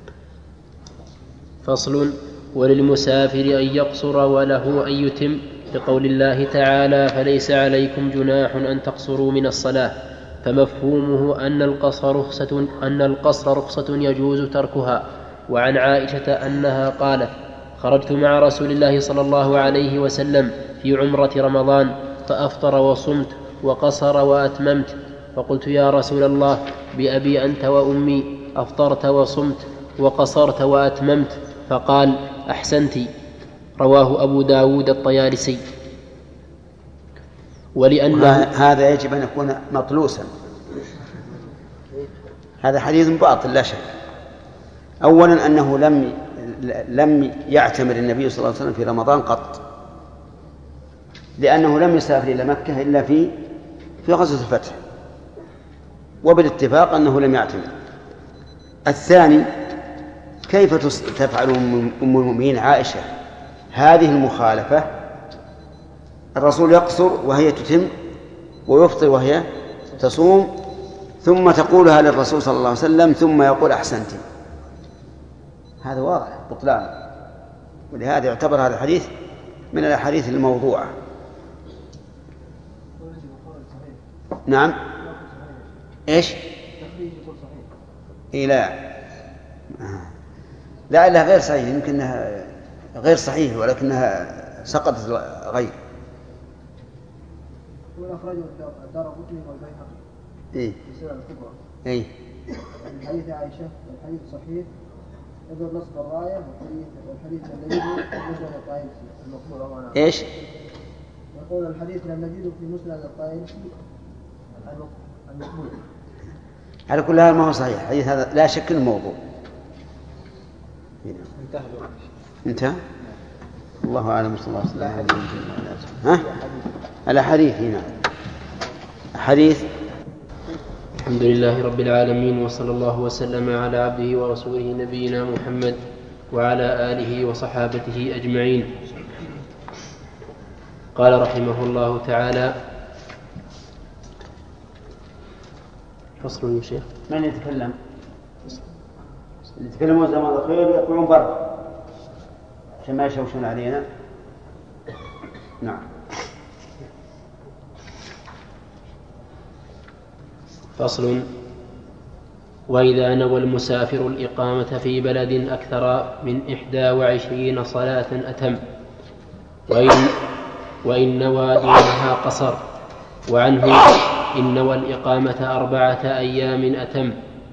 فصل. وللمسافر أن يقصر وله أن يتم، لقول الله تعالى فليس عليكم جناح أن تقصروا من الصلاة، فمفهومه أن القصر رخصة يجوز تركها. وعن عائشة أنها قالت خرجت مع رسول الله صلى الله عليه وسلم في عمرة رمضان فأفطر وصمت وقصر وأتممت، فقلت يا رسول الله بأبي أنت وأمي أفطرت وصمت وقصرت وأتممت؟ فقال أحسنت. رواه أبو داود الطيالسي. هذا يجب أن يكون مطلوسا، هذا حديث باطل لا شك. أولا أنه لم يعتمر النبي صلى الله عليه وسلم في رمضان قط، لأنه لم يسافر إلى مكة إلا في غزوة الفتح، وبالاتفاق أنه لم يعتمر. الثاني، كيف تفعل أم المؤمنين عائشة هذه المخالفة؟ الرسول يقصر وهي تتم، ويفطر وهي تصوم، ثم تقولها للرسول صلى الله عليه وسلم ثم يقول أحسنت. هذا واضح بطلان، ولهذا يعتبر هذا الحديث من الأحاديث الموضوعة. نعم. إيش؟ إيه لا غير صحيح، يمكنها غير صحيح ولكنها سقطت غير. والأخرج الدارقطني والبيهقي. إيه. في السنن الكبرى. إيه. من حديث عائشة والحديث صحيح يذكر نصب الراية والحديث لم نجده في مسند الطائلسي المقبول. إيش؟ يقول الحديث لم نجده في مسند الطائلسي المقبول. على كل حال ما هو صحيح الحديث هذا، لا شك انه موضوع. انتهى. الله اعلم. صلى الله عليه وسلم. ها؟ الحديث هنا حديث. الحمد لله رب العالمين، وصلى الله وسلم على عبده ورسوله نبينا محمد وعلى آله وصحابته أجمعين. قال رحمه الله تعالى: فصل يا شيخ. من يتكلم؟ اللي يتكلمون زمان الخير يطلعون برا عشان ما يشوشون علينا. نعم. فصل. وإذا نوى المسافر الإقامة في بلد أكثر من 21 صلاة أتم، وإن نوى دونها قصر. وعنه إن نوى الإقامة 4 أيام أتم،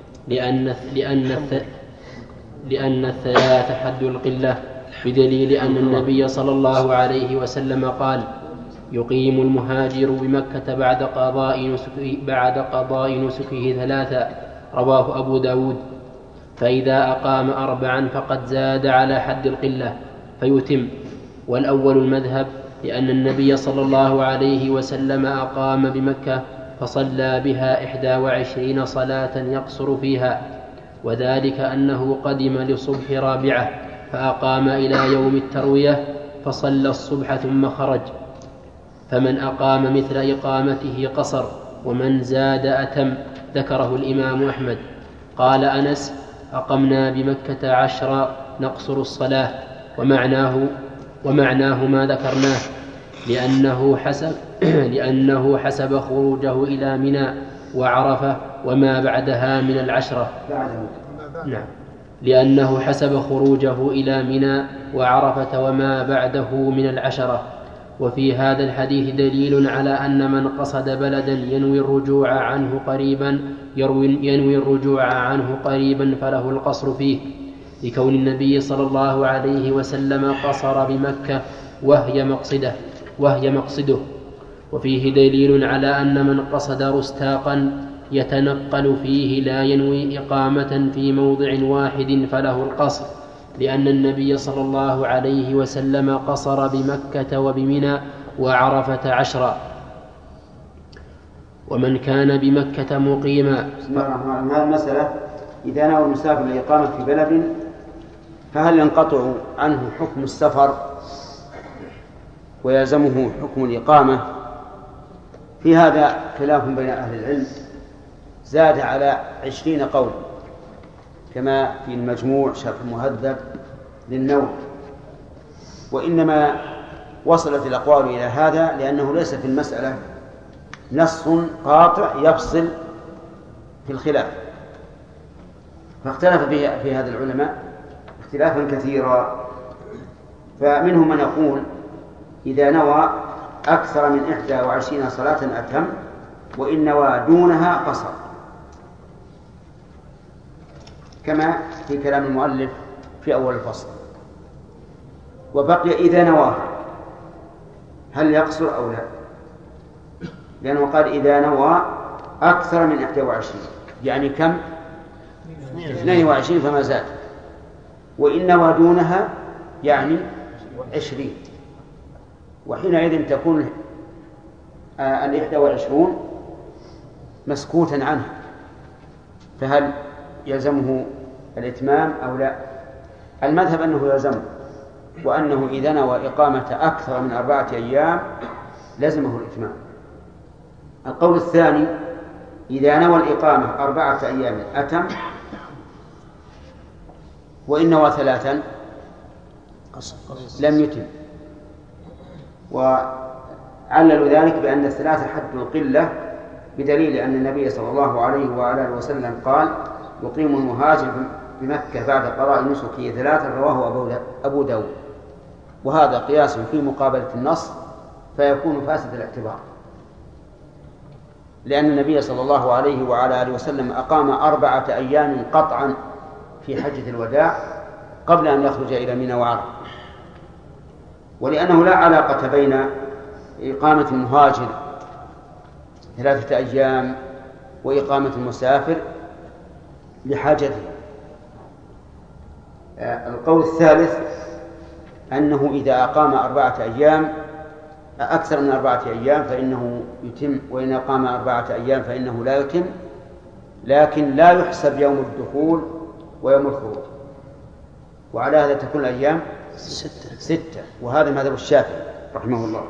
لأن الثلاث حد القلة، بدليل أن النبي صلى الله عليه وسلم قال: يقيم المهاجر بمكة بعد قضاء نسكه 3. رواه أبو داود. فإذا أقام 4 فقد زاد على حد القلة فيتم. والأول المذهب، لأن النبي صلى الله عليه وسلم أقام بمكة فصلى بها 21 صلاة يقصر فيها، وذلك أنه قدم لصبح رابعة فأقام إلى يوم التروية فصلى الصبح ثم خرج. فمن أقام مثل إقامته قصر، ومن زاد أتم. ذكره الإمام أحمد. قال أنس: أقمنا بمكة 10 نقصر الصلاة، ومعناه ما ذكرناه، لأنه حسب خروجه إلى منى وعرفة وما بعدها من 10. نعم، لأنه حسب خروجه إلى منى وعرفة وما بعده من 10. وفي هذا الحديث دليل على أن من قصد بلدا ينوي الرجوع عنه قريبا فله القصر فيه، لكون النبي صلى الله عليه وسلم قصر بمكة وهي مقصده. وفيه دليل على أن من قصد رستاقا يتنقل فيه لا ينوي إقامة في موضع واحد فله القصر، لأن النبي صلى الله عليه وسلم قصر بمكة وبمنى وعرفة 10. ومن كان بمكة مقيما. بسم الله الرحمن الرحيم. هذه المسألة: إذا نوى المسافر الإقامة في بلد فهل ينقطع عنه حكم السفر ويلزمه حكم الإقامة؟ في هذا خلاف بين أهل العلم، زاد على 20 قول، كما في المجموع شرح المهذب للنووي. وإنما وصلت الأقوال إلى هذا لأنه ليس في المسألة نص قاطع يفصل في الخلاف، فاختلف في هذا العلماء اختلافا كثيرا. فمنهم من يقول: إذا نوى أكثر من 21 صلاة أتم، وإن نوى دونها قصر، كما في كلام المؤلف في أول الفصل. وبقي إذا نواها هل يقصر أو لا؟ لأنه قال: إذا نوى أكثر من 21، يعني كم؟ 22 فما زاد. وإن نوى دونها يعني 20، وحينئذ تكون 21 مسكوتا عنه، فهل يلزمه الإتمام أو لا؟ المذهب أنه يلزمه، وأنه إذا نوى إقامة أكثر من 4 أيام لزمه الإتمام. القول الثاني: إذا نوى الإقامة 4 أيام أتم، وإن نوى 3 لم يتم. وعللوا ذلك بأن 3 حد القلة، بدليل أن النبي صلى الله عليه وآله وسلم قال: يقيم المهاجر بمكة بعد قضاء نسكه 3. رواه أبو داود. وهذا قياس في مقابلة النص، فيكون فاسد الاعتبار، لأن النبي صلى الله عليه وعلى آله وسلم أقام 4 أيام قطعا في حجة الوداع قبل أن يخرج إلى منى وعرفة. ولأنه لا علاقة بين إقامة المهاجر 3 أيام وإقامة المسافر لحاجته. القول الثالث أنه إذا أقام 4 أيام أكثر من 4 أيام فإنه يتم، وإن أقام 4 أيام فإنه لا يتم، لكن لا يحسب يوم الدخول ويوم الخروج. وعلى هذا تكون الأيام 6، وهذا مذهب الشافعي رحمه الله.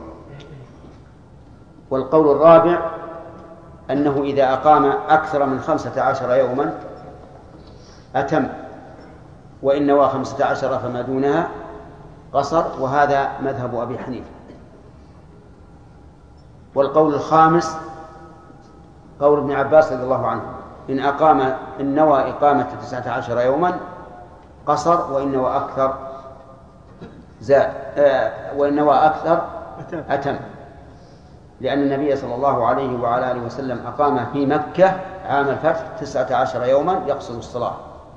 والقول الرابع أنه إذا أقام أكثر من 15 يوما أتم، وإن نوى 15 فما دونها قصر، وهذا مذهب أبي حنيفة. والقول الخامس قول ابن عباس رضي الله عنه إن نوى إقامة 19 يوما قصر، وإن نوى أكثر زاد، وإن نوى أكثر أتم، لأن النبي صلى الله عليه وعلى آله وسلم أقام في مكة عام الفتح 19 يوما يقصر الصلاة.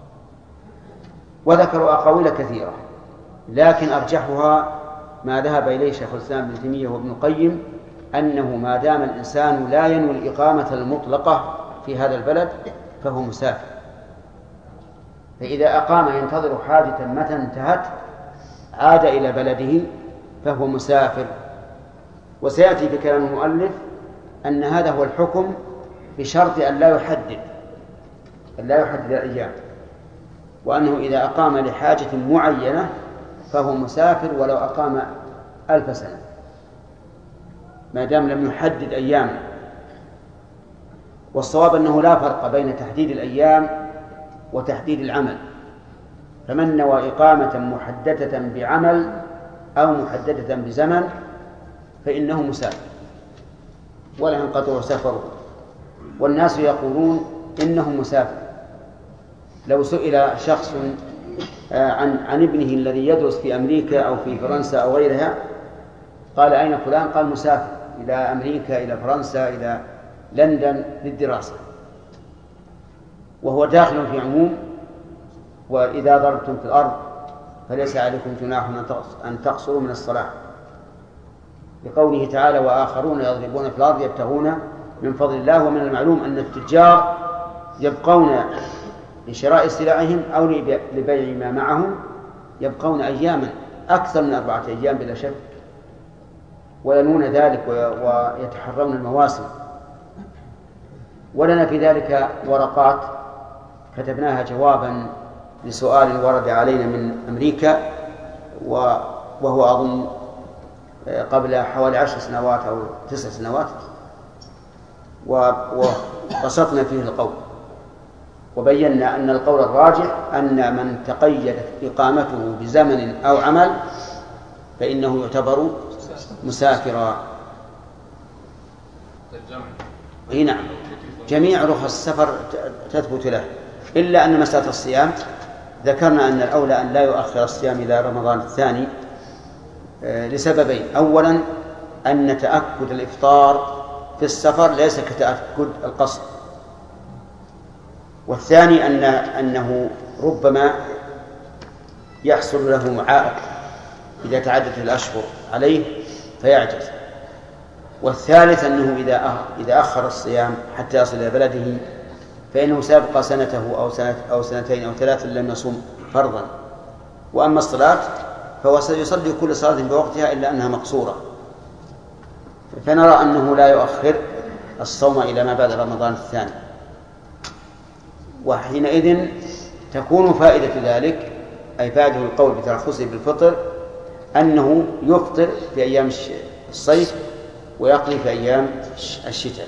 وذكروا أقاويل كثيرة، لكن أرجحها ما ذهب إليه شيخ الإسلام ابن تيمية وابن القيم، أنه ما دام الإنسان لا ينوي الإقامة المطلقة في هذا البلد فهو مسافر، فإذا أقام ينتظر حاجة متى انتهت عاد إلى بلده فهو مسافر. وسيأتي في كلام المؤلف أن هذا هو الحكم بشرط أن لا يحدد الأيام، وأنه إذا أقام لحاجة معينة فهو مسافر ولو أقام 1000 سنة، ما دام لم يحدد أيام. والصواب أنه لا فرق بين تحديد الأيام وتحديد العمل، فمن نوى إقامة محددة بعمل أو محددة بزمن فإنه مسافر ولا ينقطع سفره. والناس يقولون إنه مسافر. لو سئل شخص عن ابنه الذي يدرس في أمريكا أو في فرنسا أو غيرها، قال أين فلان؟ قال مسافر إلى أمريكا، إلى فرنسا، إلى لندن للدراسة، وهو داخل في عموم وإذا ضربتم في الأرض فليس عليكم جناح أن تقصروا من الصلاة، لقوله تعالى وآخرون يضربون في الأرض يبتغون من فضل الله. ومن المعلوم أن التجار يبقون لشراء سلعهم أو لبيع ما معهم يبقون أياما أكثر من 4 أيام بلا شك، وينون ذلك ويتحرون المواسم. ولنا في ذلك ورقات كتبناها جوابا لسؤال ورد علينا من أمريكا، وهو أظن قبل حوالي 10 سنوات أو 9 سنوات، وبسطنا فيه القول وبينا أن القول الراجح أن من تقيدت إقامته بزمن أو عمل فإنه يعتبر مسافرا. نعم، جميع رخص السفر تثبت له، إلا أن مسألة الصيام ذكرنا أن الأولى أن لا يؤخر الصيام إلى رمضان الثاني لسببين: أولا أن تأكد الإفطار في السفر ليس كتأكد القصر، والثاني أنه ربما يحصل له عائق إذا تعدت الأشهر عليه فيعجز، والثالث أنه إذا أخر الصيام حتى يصل إلى بلده فإنه سيبقى سنته أو سنتين أو 3 لم يصوم فرضا. وأما الصلاة فهو سيصلي كل صلاة بوقتها إلا أنها مقصورة، فنرى أنه لا يؤخر الصوم إلى ما بعد رمضان الثاني. وحينئذ تكون فائدة ذلك، أي فائدة القول بترخصه بالفطر، أنه يفطر في أيام الصيف ويقضي في أيام الشتاء.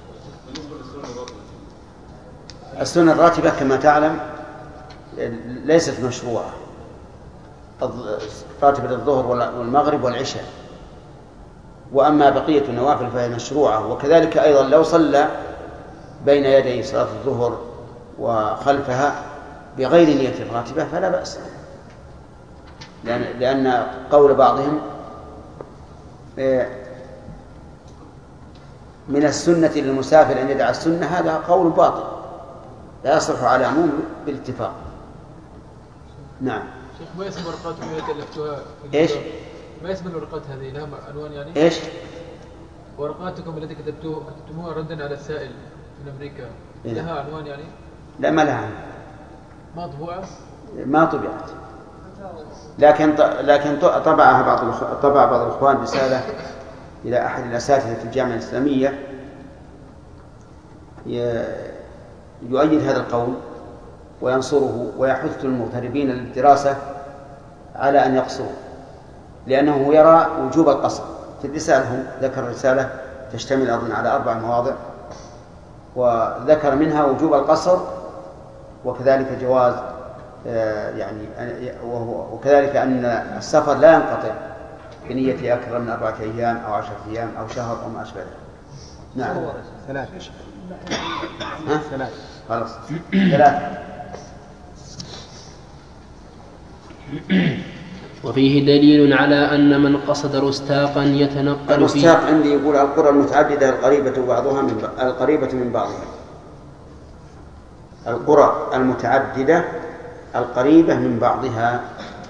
السنة الراتبة كما تعلم ليست مشروعة، راتبة الظهر والمغرب والعشاء، وأما بقية النوافل فهي مشروعة. وكذلك أيضا لو صلى بين يدي صلاة الظهر وخلفها بغير نية الراتبة فلا بأس، لأن قول بعضهم من السنة للمسافر أن يدع السنة هذا قول باطل لا يصلح على عموم بالاتفاق. نعم. شيخ، ما اسم ورقاتكم التي ألفتوها؟ إيش؟ ما اسم الورقات هذه؟ لها عنوان يعني؟ إيش؟ ورقاتكم التي كتبتموها ردا على السائل من أمريكا لها عنوان يعني؟ لا، ما لها عنوان. ما طبوعة؟ ما طبعت، لكن طبع بعض الإخوان رسالة إلى أحد الأساتذة في الجامعة الإسلامية يؤيد هذا القول وينصره ويحث المغتربين للدراسة على أن يقصروا، لأنه يرى وجوب القصر. في الرسالة ذكر رسالة تشتمل أظن على 4 مواضع، وذكر منها وجوب القصر وكذلك جواز وكذلك أن السفر لا ينقطع بنية أكثر من 4 أيام أو 10 أيام أو شهر أو ما أشبه ذلك. نعم. خلاص 3. وفيه دليل على أن من قصد رستاقا يتنقل الرستاق عندي يقول القرى المتعددة القريبة من بعضها. القرى المتعددة القريبة من بعضها.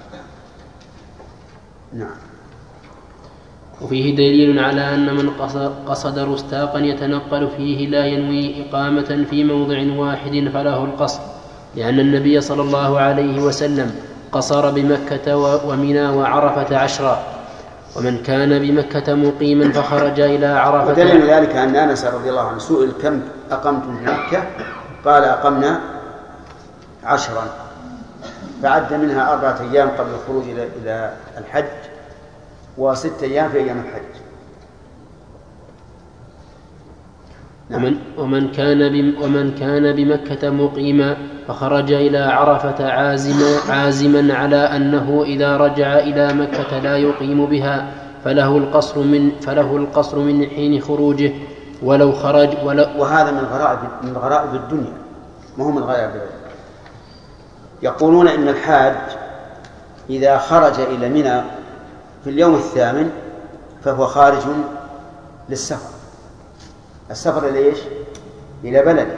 نعم. وفيه دليل على أن من قصد رستاقا يتنقل فيه لا ينوي إقامة في موضع واحد فله القصر، لأن النبي صلى الله عليه وسلم قصر بمكة ومنى وعرفة 10. ومن كان بمكة مقيما فخرج إلى عرفة. ودليل ذلك أن أنس رضي الله عنه سئل كم أقمتم في مكة؟ قال أقمنا 10، فعد منها 4 أيام قبل الخروج إلى الحج و6 أيام في أيام الحج. نعم. ومن كان بمكة مقيما فخرج إلى عرفة عازما على أنه إذا رجع إلى مكة لا يقيم بها فله القصر من حين خروجه ولو خرج وهذا من غرائب الدنيا، ما هو من غرائب الدنيا. يقولون إن الحاج إذا خرج إلى منى في اليوم 8 فهو خارج للسفر. السفر ليش؟ إلى بلد،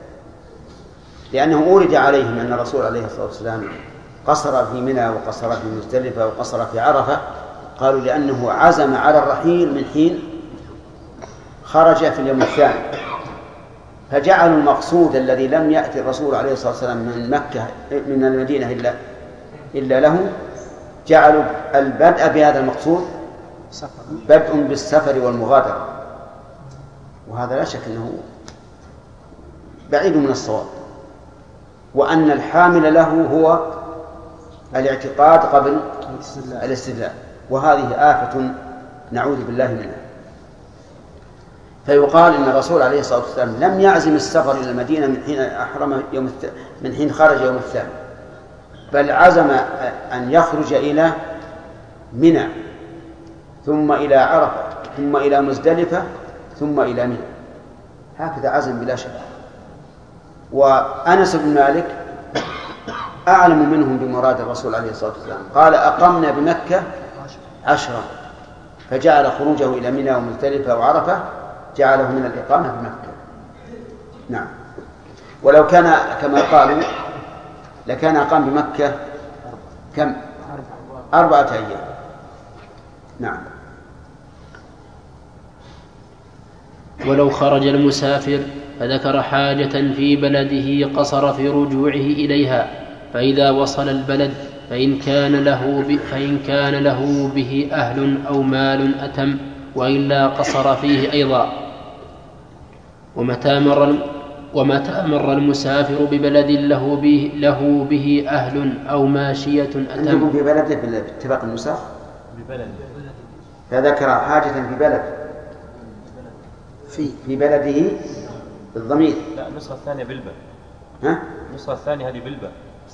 لأنه أورد عليهم أن الرسول عليه الصلاة والسلام قصر في منى وقصر في مزدلفة وقصر في عرفة. قالوا لأنه عزم على الرحيل من حين خرج في اليوم 8، فجعلوا المقصود الذي لم يأتي الرسول عليه الصلاة والسلام من المدينة إلا له، جعلوا البدء بهذا المقصود بدء بالسفر والمغادرة، وهذا لا شك أنه بعيد من الصواب، وأن الحامل له هو الاعتقاد قبل الاستدلال، وهذه آفة نعوذ بالله منها. فيقال إن الرسول عليه الصلاة والسلام لم يعزم السفر إلى المدينة من حين خرج يوم 8، بل عزم أن يخرج إلى منى ثم إلى عرفة ثم إلى مزدلفة ثم إلى منى، هكذا عزم بلا شك. وأنس بن مالك أعلم منهم بمراد الرسول عليه الصلاة والسلام، قال أقمنا بمكة 10، فجعل خروجه إلى منى ومزدلفة وعرفة جعله من الإقامة بمكة. نعم. ولو كان كما قالوا لكان أقام بمكة كم؟ 4 أيام. نعم. ولو خرج المسافر فذكر حاجة في بلده قصر في رجوعه إليها، فإذا وصل البلد فإن كان له به أهل أو مال أتم، وإلا قصر فيه أيضا. ومتى مر المسافر ببلد له به أهل أو ماشية أتم. عندكم في بلده باتفاق النسخ فذكر حاجة في بلد في بلده الضمير. لا، النسخة الثانية بالباء. ها؟ النسخة الثانية هذه بالباء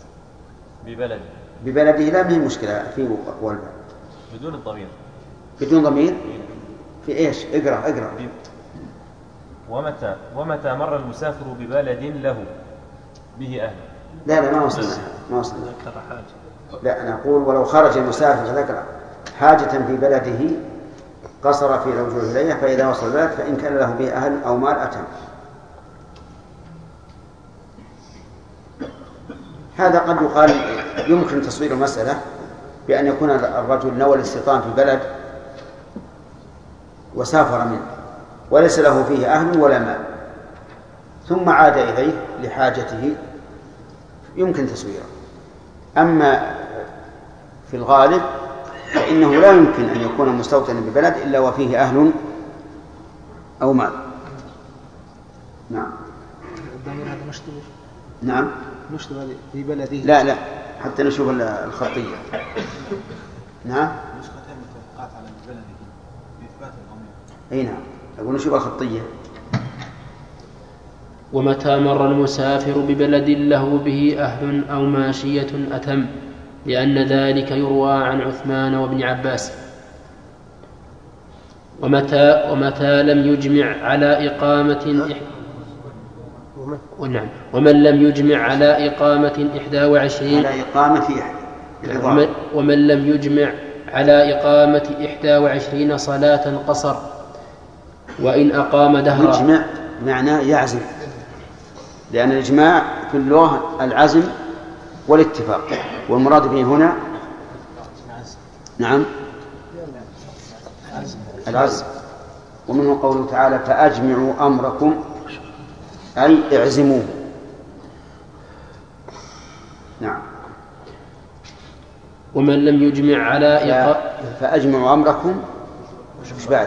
ببلده لا من مشكلة في والباء بدون الضمير. بدون ضمير في إيش؟ اقرأ. ومتى مر المسافر ببلد له به أهل. لا ما وصلنا. لا، أنا أقول ولو خرج المسافر فذكر حاجة في بلده قصر في رجوعه إليه، فإذا وصل البلد فإن كان له به أهل أو مال أتم. هذا قد يقال يمكن تصوير المسألة بأن يكون الرجل نوى الاستيطان في بلد وسافر منه وليس له فيه أهل ولا مال، ثم عاد إليه لحاجته، يمكن تصويره. أما في الغالب فإنه لا يمكن أن يكون مستوطنا ببلد إلا وفيه أهل أو مال. نعم. نعم. نشتغل في بلده. لا حتى نشوف الخطية. نعم. نسختين متفقات على بلده بإثبات الضمير. أي نعم. أقول نشوف الخطية. ومتى مر المسافر ببلد له به أهل أو ماشية أتم، لأن ذلك يروى عن عثمان وابن عباس. ومتى لم يجمع على إقامة ونعم. ومن لم يجمع على إقامة 21 على إقامة ومن لم يجمع على إقامة 21 صلاة قصر، وإن أقام دهرا. يجمع معناه يعزم، لأن الإجماع في اللغة العزم والاتفاق، والمراد به هنا نعم العزم. ومنه قوله تعالى فأجمعوا أمركم أي اعزموه. نعم. ومن لم يجمع على فأجمعوا أمركم وش بعد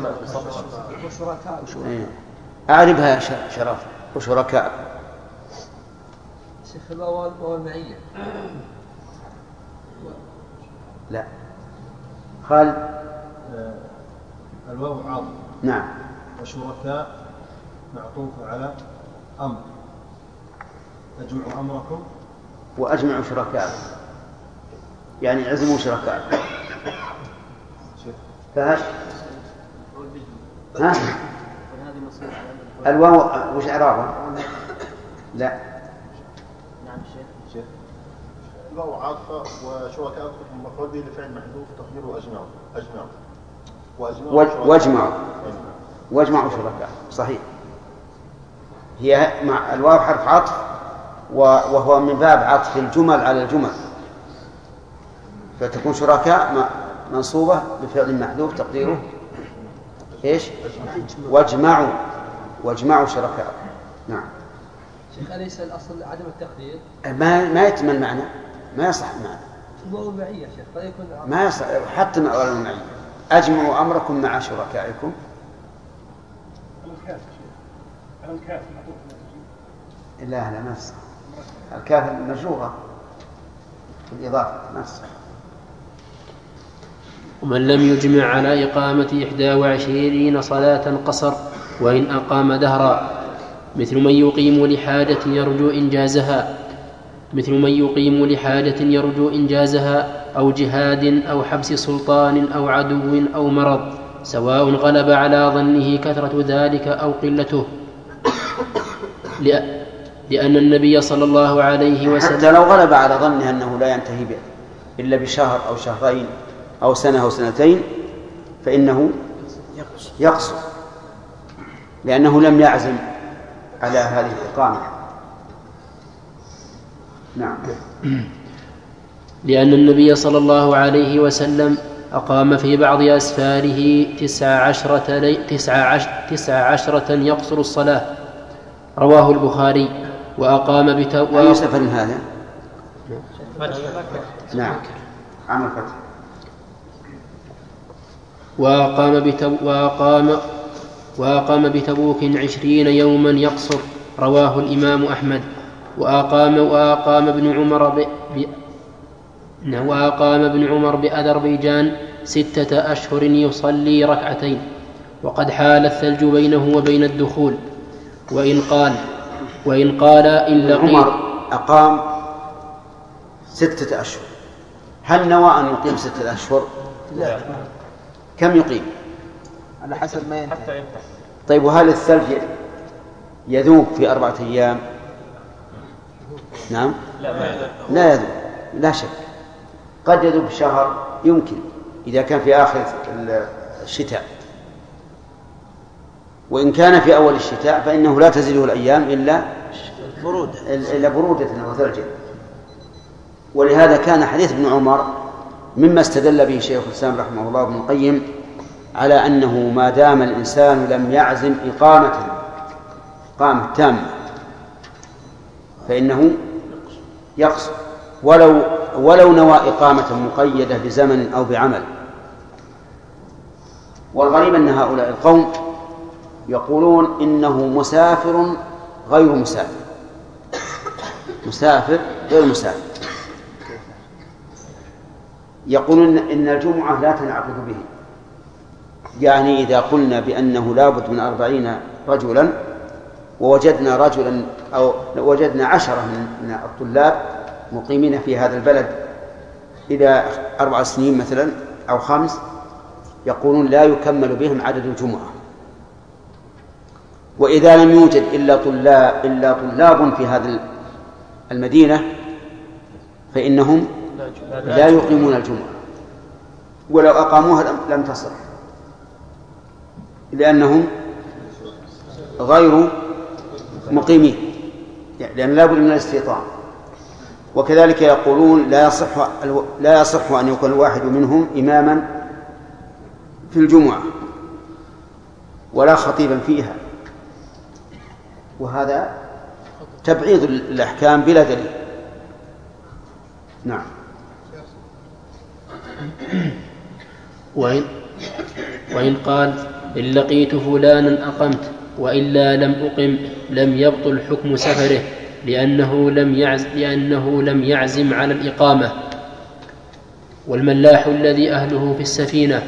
أعربها شرف وشركاء. شيخ الواو المعية لا خالد الواو عاطف. نعم. وشركاء معطوف على أمر. أجمعوا أمركم وأجمعوا شركاء يعني اعزموا شركاء. فهش ها الواو وش إعرابها؟ لا نعم شيخ. الواو عاطفة وشركاء مفعول به لفعل محذوف تقديره واجمعوا شركاء. صحيح. هي مع الواو حرف عطف وهو من باب عطف الجمل على الجمل، فتكون شركاء منصوبة بفعل محذوف تقديره ايش؟ واجمعوا شركاء. نعم. شيخ أليس الأصل عدم التقدير؟ ما يتم معنى، ما يصح المعنى. الواو المعية شيخ فيكون ما يصح حتى مع الواو المعية. أجمعوا أمركم مع شركائكم. الكاف لا ما يصح. الكاف مجروغة في الإضافة ما يصح. ومن لم يجمع على إقامة 21 صلاة قصر، وإن أقام دهرا، مثل من يقيم لحاجة يرجو إنجازها أو جهاد أو حبس سلطان أو عدو أو مرض، سواء غلب على ظنه كثرة ذلك أو قلته، لأن النبي صلى الله عليه وسلم حتى لو غلب على ظنه أنه لا ينتهي به إلا بشهر أو شهرين أو سنة أو سنتين فإنه يقصر، لأنه لم يعزم على هذه الإقامة. نعم. لأن النبي صلى الله عليه وسلم أقام في بعض أسفاره 19 يقصر الصلاة، رواه البخاري. وأقام أي سفر هذا؟ نعم عام الفتح. وأقام بتبوك 20 يوما يقصر، رواه الإمام أحمد. وأقام ابن عمر بأذربيجان 6 أشهر يصلي ركعتين، وقد حال الثلج بينه وبين الدخول. وإن قال إن لقيت. عمر أقام 6 أشهر، هل نوى أن يقيم 6 أشهر؟ لا. كم يقيم؟ على حسب ما ينتهي. طيب وهل الثلج يذوب في 4 أيام؟ نعم لا يذوب لا شك، قد يذوب شهر يمكن إذا كان في آخر الشتاء، وإن كان في أول الشتاء فإنه لا تزيده الأيام إلا برودة وثلج. ولهذا كان حديث ابن عمر مما استدل به شيخ الإسلام رحمه الله ابن القيم على أنه ما دام الإنسان لم يعزم إقامة تامة فإنه يقصر، ولو نوى إقامة مقيدة بزمن أو بعمل. والغريب أن هؤلاء القوم يقولون إنه مسافر غير مسافر. يقولون إن الجمعة لا تنعقد به، يعني إذا قلنا بأنه لابد من 40 رجلا ووجدنا رجلا أو وجدنا 10 من الطلاب مقيمين في هذا البلد إلى 4 سنين مثلا أو 5، يقولون لا يكمل بهم عدد الجمعة، وإذا لم يوجد إلا طلاب في هذه المدينة فإنهم لا يقيمون الجمعة، ولو أقاموها لم تصح، لأنهم غير مقيمين، لأن لا بد من الاستيطان. وكذلك يقولون لا يصح أن يكون الواحد منهم إماما في الجمعة ولا خطيبا فيها، وهذا تبعيض الأحكام بلا دليل. نعم. وإن قال إن لقيت فلانا أقمت وإلا لم أقم لم يبطل حكم سفره لأنه لم يعزم على الإقامة. والملاح الذي أهله في السفينة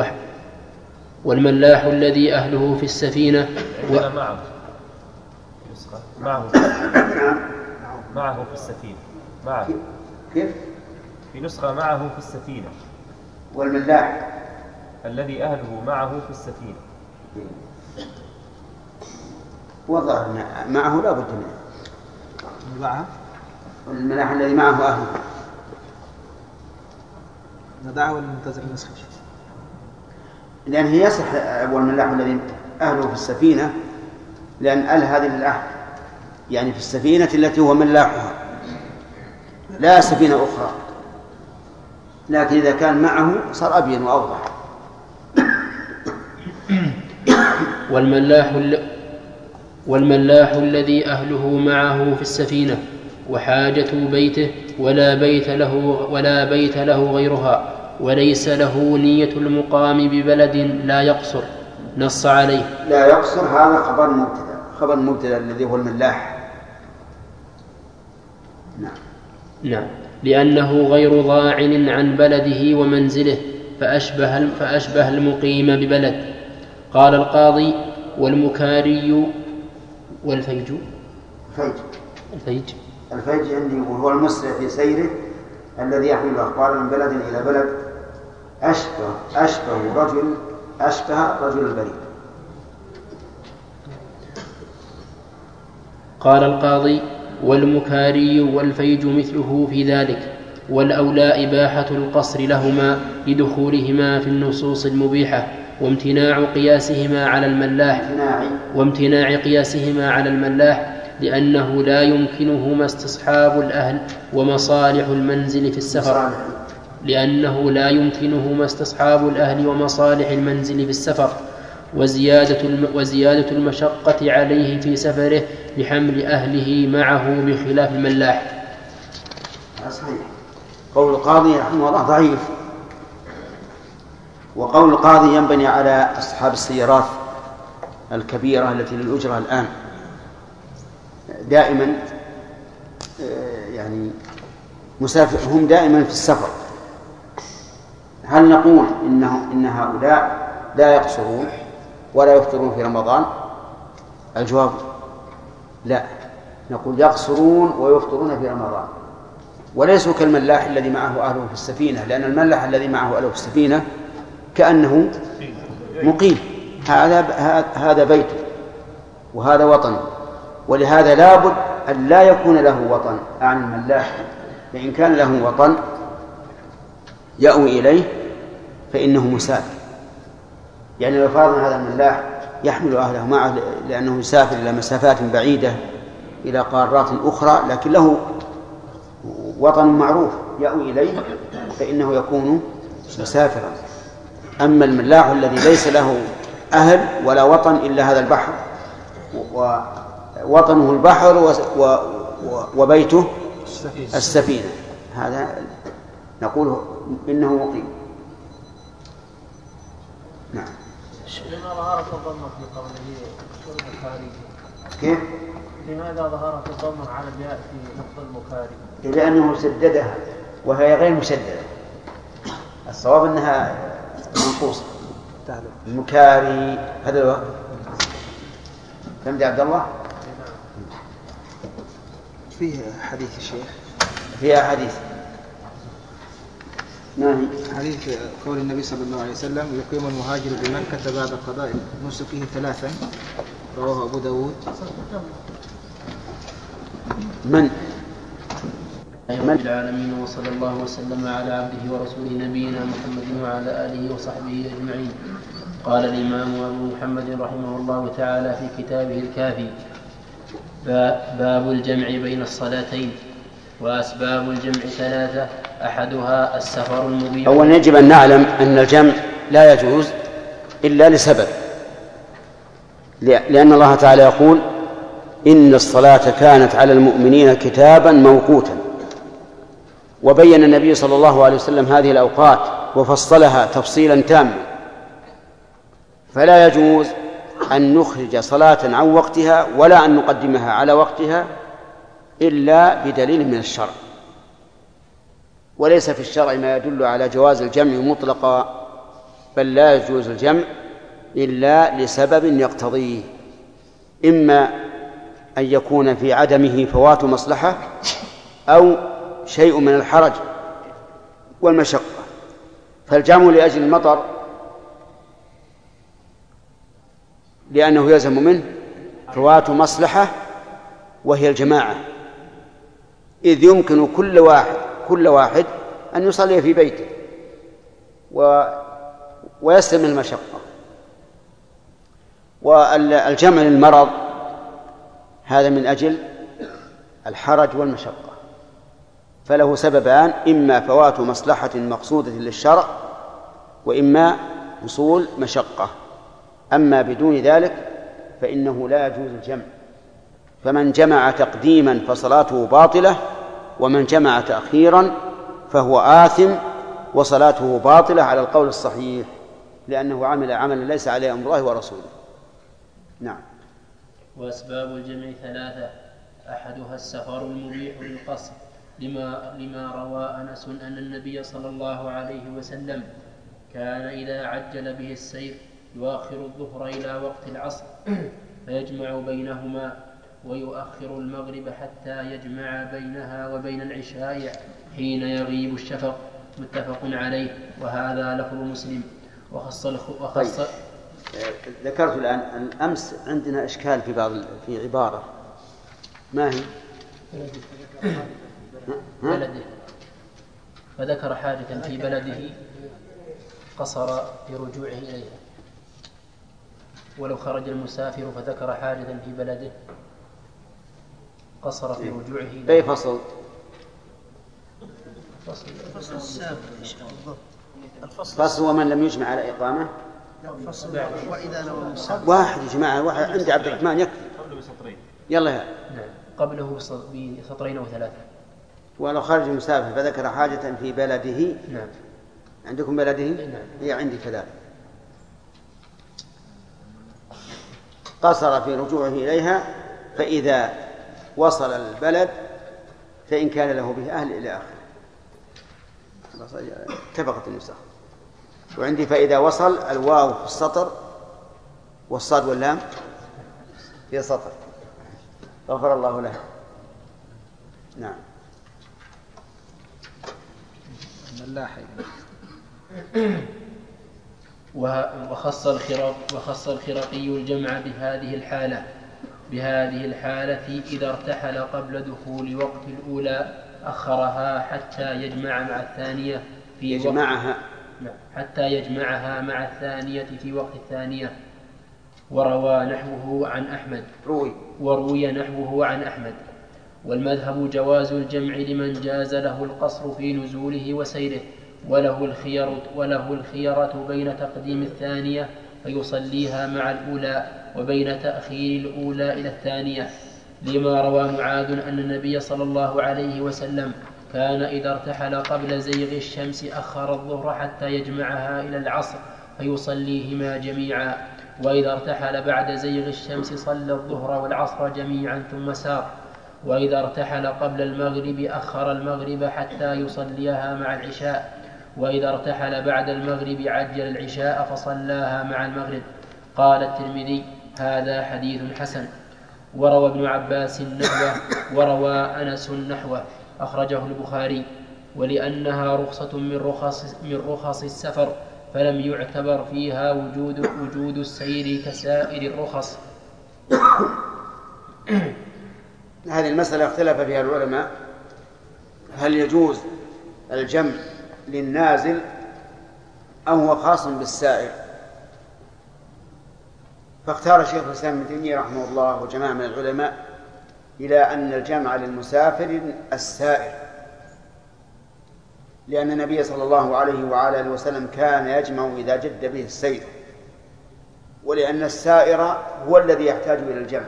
معه في السفينة كيف؟ في نسخة معه في السفينة. والملاح الذي أهله معه في السفينة. والله معه لا بد منه. الملاح الذي معه أهله ندعه والمنتظر نسخة، لأن هي يصح والملاح الذي أهله في السفينة، لأن هذه الأهل يعني في السفينة التي هو ملاحها لا سفينة أخرى، لكن إذا كان معه صار أبين وأوضح. والملاح الذي أهله معه في السفينة وحاجة بيته ولا بيت له غيرها وليس له نية المقام ببلد لا يقصر نص عليه. لا يقصر هذا خبر مبتدأ الذي هو الملاح. نعم. لأنه غير ضاعن عن بلده ومنزله فأشبه المقيم ببلد. قال القاضي والمكاري والفيج عندي وهو المسرع في سيره الذي يحمل الأخبار من بلد إلى بلد أشبه رجل البريد. قال القاضي والمكاري والفيج مثله في ذلك، والأولى إباحة القصر لهما لدخولهما في النصوص المبيحة وامتناع قياسهما على الملاح لأنه لا يمكنهما استصحاب الأهل ومصالح المنزل في السفر وزيادة المشقة عليه في سفره لحمل أهله معه بخلاف الملاح. صحيح. قول القاضي رحمه الله ضعيف، وقول القاضي ينبني على أصحاب السيارات الكبيرة التي للأجرة الآن دائما يعني هم دائما في السفر. هل نقول إن هؤلاء لا يقصرون ولا يفطرون في رمضان؟ الجواب لا، نقول يقصرون ويفطرون في رمضان، وليسوا كالملاح الذي معه أهله في السفينة، لأن الملاح الذي معه أهله في السفينة كأنه مقيم، هذا بيته وهذا وطنه، ولهذا لابد أن لا يكون له وطن عن الملاح، فإن كان له وطن يأوي إليه فإنه مسافر. يعني لو فرضنا هذا الملاح يحمل أهله معه لأنه يسافر إلى مسافات بعيدة إلى قارات أخرى، لكن له وطن معروف يأوي إليه فإنه يكون مسافرا. أما الملاح الذي ليس له أهل ولا وطن إلا هذا البحر، ووطنه البحر وبيته السفينة، هذا نقول إنه مقيم. نعم. لماذا ظهرت الضمة في قوله المكاري؟ كيف؟ لماذا ظهرت الضمة على الياء في لفظ المكاري؟ لأنه سددها وهي غير مسددة، الصواب أنها منقوصة. المكاري هذا الوقت. فهمت يا عبد الله؟ فيه حديث الشيخ، فيها حديث. ما هي؟ حديث قول النبي صلى الله عليه وسلم: يقيم المهاجر بمكة بعد قضاء نسكه 3 رواه أبو داود. من رب العالمين، وصلى الله وسلم على عبده ورسوله نبينا محمد وعلى آله وصحبه أجمعين. قال الإمام أبو محمد رحمه الله تعالى في كتابه الكافي: باب الجمع بين الصلاتين. وأسباب الجمع ثلاثة، أحدها السفر المبيح. أولا يجب أن نعلم أن الجمع لا يجوز إلا لسبب، لأن الله تعالى يقول: إن الصلاة كانت على المؤمنين كتابا موقوتا. وبين النبي صلى الله عليه وسلم هذه الأوقات وفصلها تفصيلا تاما، فلا يجوز أن نخرج صلاة عن وقتها ولا أن نقدمها على وقتها إلا بدليل من الشرع. وليس في الشرع ما يدل على جواز الجمع مطلقا، بل لا يجوز الجمع إلا لسبب يقتضيه، إما أن يكون في عدمه فوات مصلحة أو شيء من الحرج والمشقة. فالجمع لأجل المطر لأنه يلزم منه فوات مصلحة وهي الجماعة، إذ يمكن كل واحد أن يصلي في بيته ويسلم المشقة. والجمع للمرض هذا من أجل الحرج والمشقة، فله سببان: إما فوات مصلحة مقصودة للشرع، وإما حصول مشقة. أما بدون ذلك فإنه لا يجوز الجمع. فمن جمع تقديما فصلاته باطلة، ومن جمع تأخيرا فهو آثم وصلاته باطلة على القول الصحيح، لأنه عمل عملا ليس عليه أمر الله ورسوله. نعم. وأسباب الجمع ثلاثة، أحدها السفر المبيح للقصر، لما روى أنس أن النبي صلى الله عليه وسلم كان إذا عجل به السير يؤخر الظهر إلى وقت العصر فيجمع بينهما، ويؤخر المغرب حتى يجمع بينها وبين العشاء حين يغيب الشفق. متفق عليه، وهذا لفظ مسلم. وخص ذكرت الآن الأمس عندنا إشكال في عبارة، ما هي؟ بلده، فذكر حاجة في بلده قصر في رجوعه إليها. ولو خرج المسافر فذكر حاجة في بلده قصر في رجوعه إليها. أي فصل؟ فصل السابق إن شاء الله. فصل ومن لم يجمع على إقامة. فصل وإذا نوى المسافر. واحد يا جماعة، واحد عندي عبد الرحمن يكفي. يلا يا. نعم، قبله بسطرين أو ثلاثة. ولو خرج المسافر فذكر حاجة في بلده. نعم. عندكم بلده؟ نعم. هي عندي كذلك. قصر في رجوعه إليها، فإذا وصل البلد فإن كان له به أهل إلى آخره. اتفقت النسخ. وعندي فإذا وصل الواو في السطر والصاد واللام في سطر. غفر الله له. نعم. وخص الخرقي الجمع بهذه الحالة إذا ارتحل قبل دخول وقت الأولى أخرها حتى يجمع مع الثانية مع الثانية في وقت الثانية. وروي نحوه عن أحمد. والمذهب جواز الجمع لمن جاز له القصر في نزوله وسيره، وله الخيرة بين تقديم الثانية فيصليها مع الأولى وبين تأخير الأولى إلى الثانية، لما روى معاذ أن النبي صلى الله عليه وسلم كان إذا ارتحل قبل زيغ الشمس أخر الظهر حتى يجمعها إلى العصر فيصليهما جميعا، وإذا ارتحل بعد زيغ الشمس صلى الظهر والعصر جميعا ثم سار، وإذا ارتحل قبل المغرب أخر المغرب حتى يصليها مع العشاء، وإذا ارتحل بعد المغرب عجل العشاء فصلاها مع المغرب. قال الترمذي: هذا حديث حسن. وروى ابن عباس نحوه، وروى أنس نحوه، أخرجه البخاري. ولأنها رخصة من رخص السفر فلم يعتبر فيها وجود السير كسائر الرخص، هذه المسألة اختلف فيها العلماء، هل يجوز الجمع للنازل أو هو خاص بالسائر؟ فاختار شيخ الإسلام ابن تيمية رحمه الله وجماعة من العلماء إلى أن الجمع للمسافر السائر، لأن النبي صلى الله عليه وعلى آله وسلم كان يجمع إذا جد به السير، ولأن السائر هو الذي يحتاج إلى الجمع،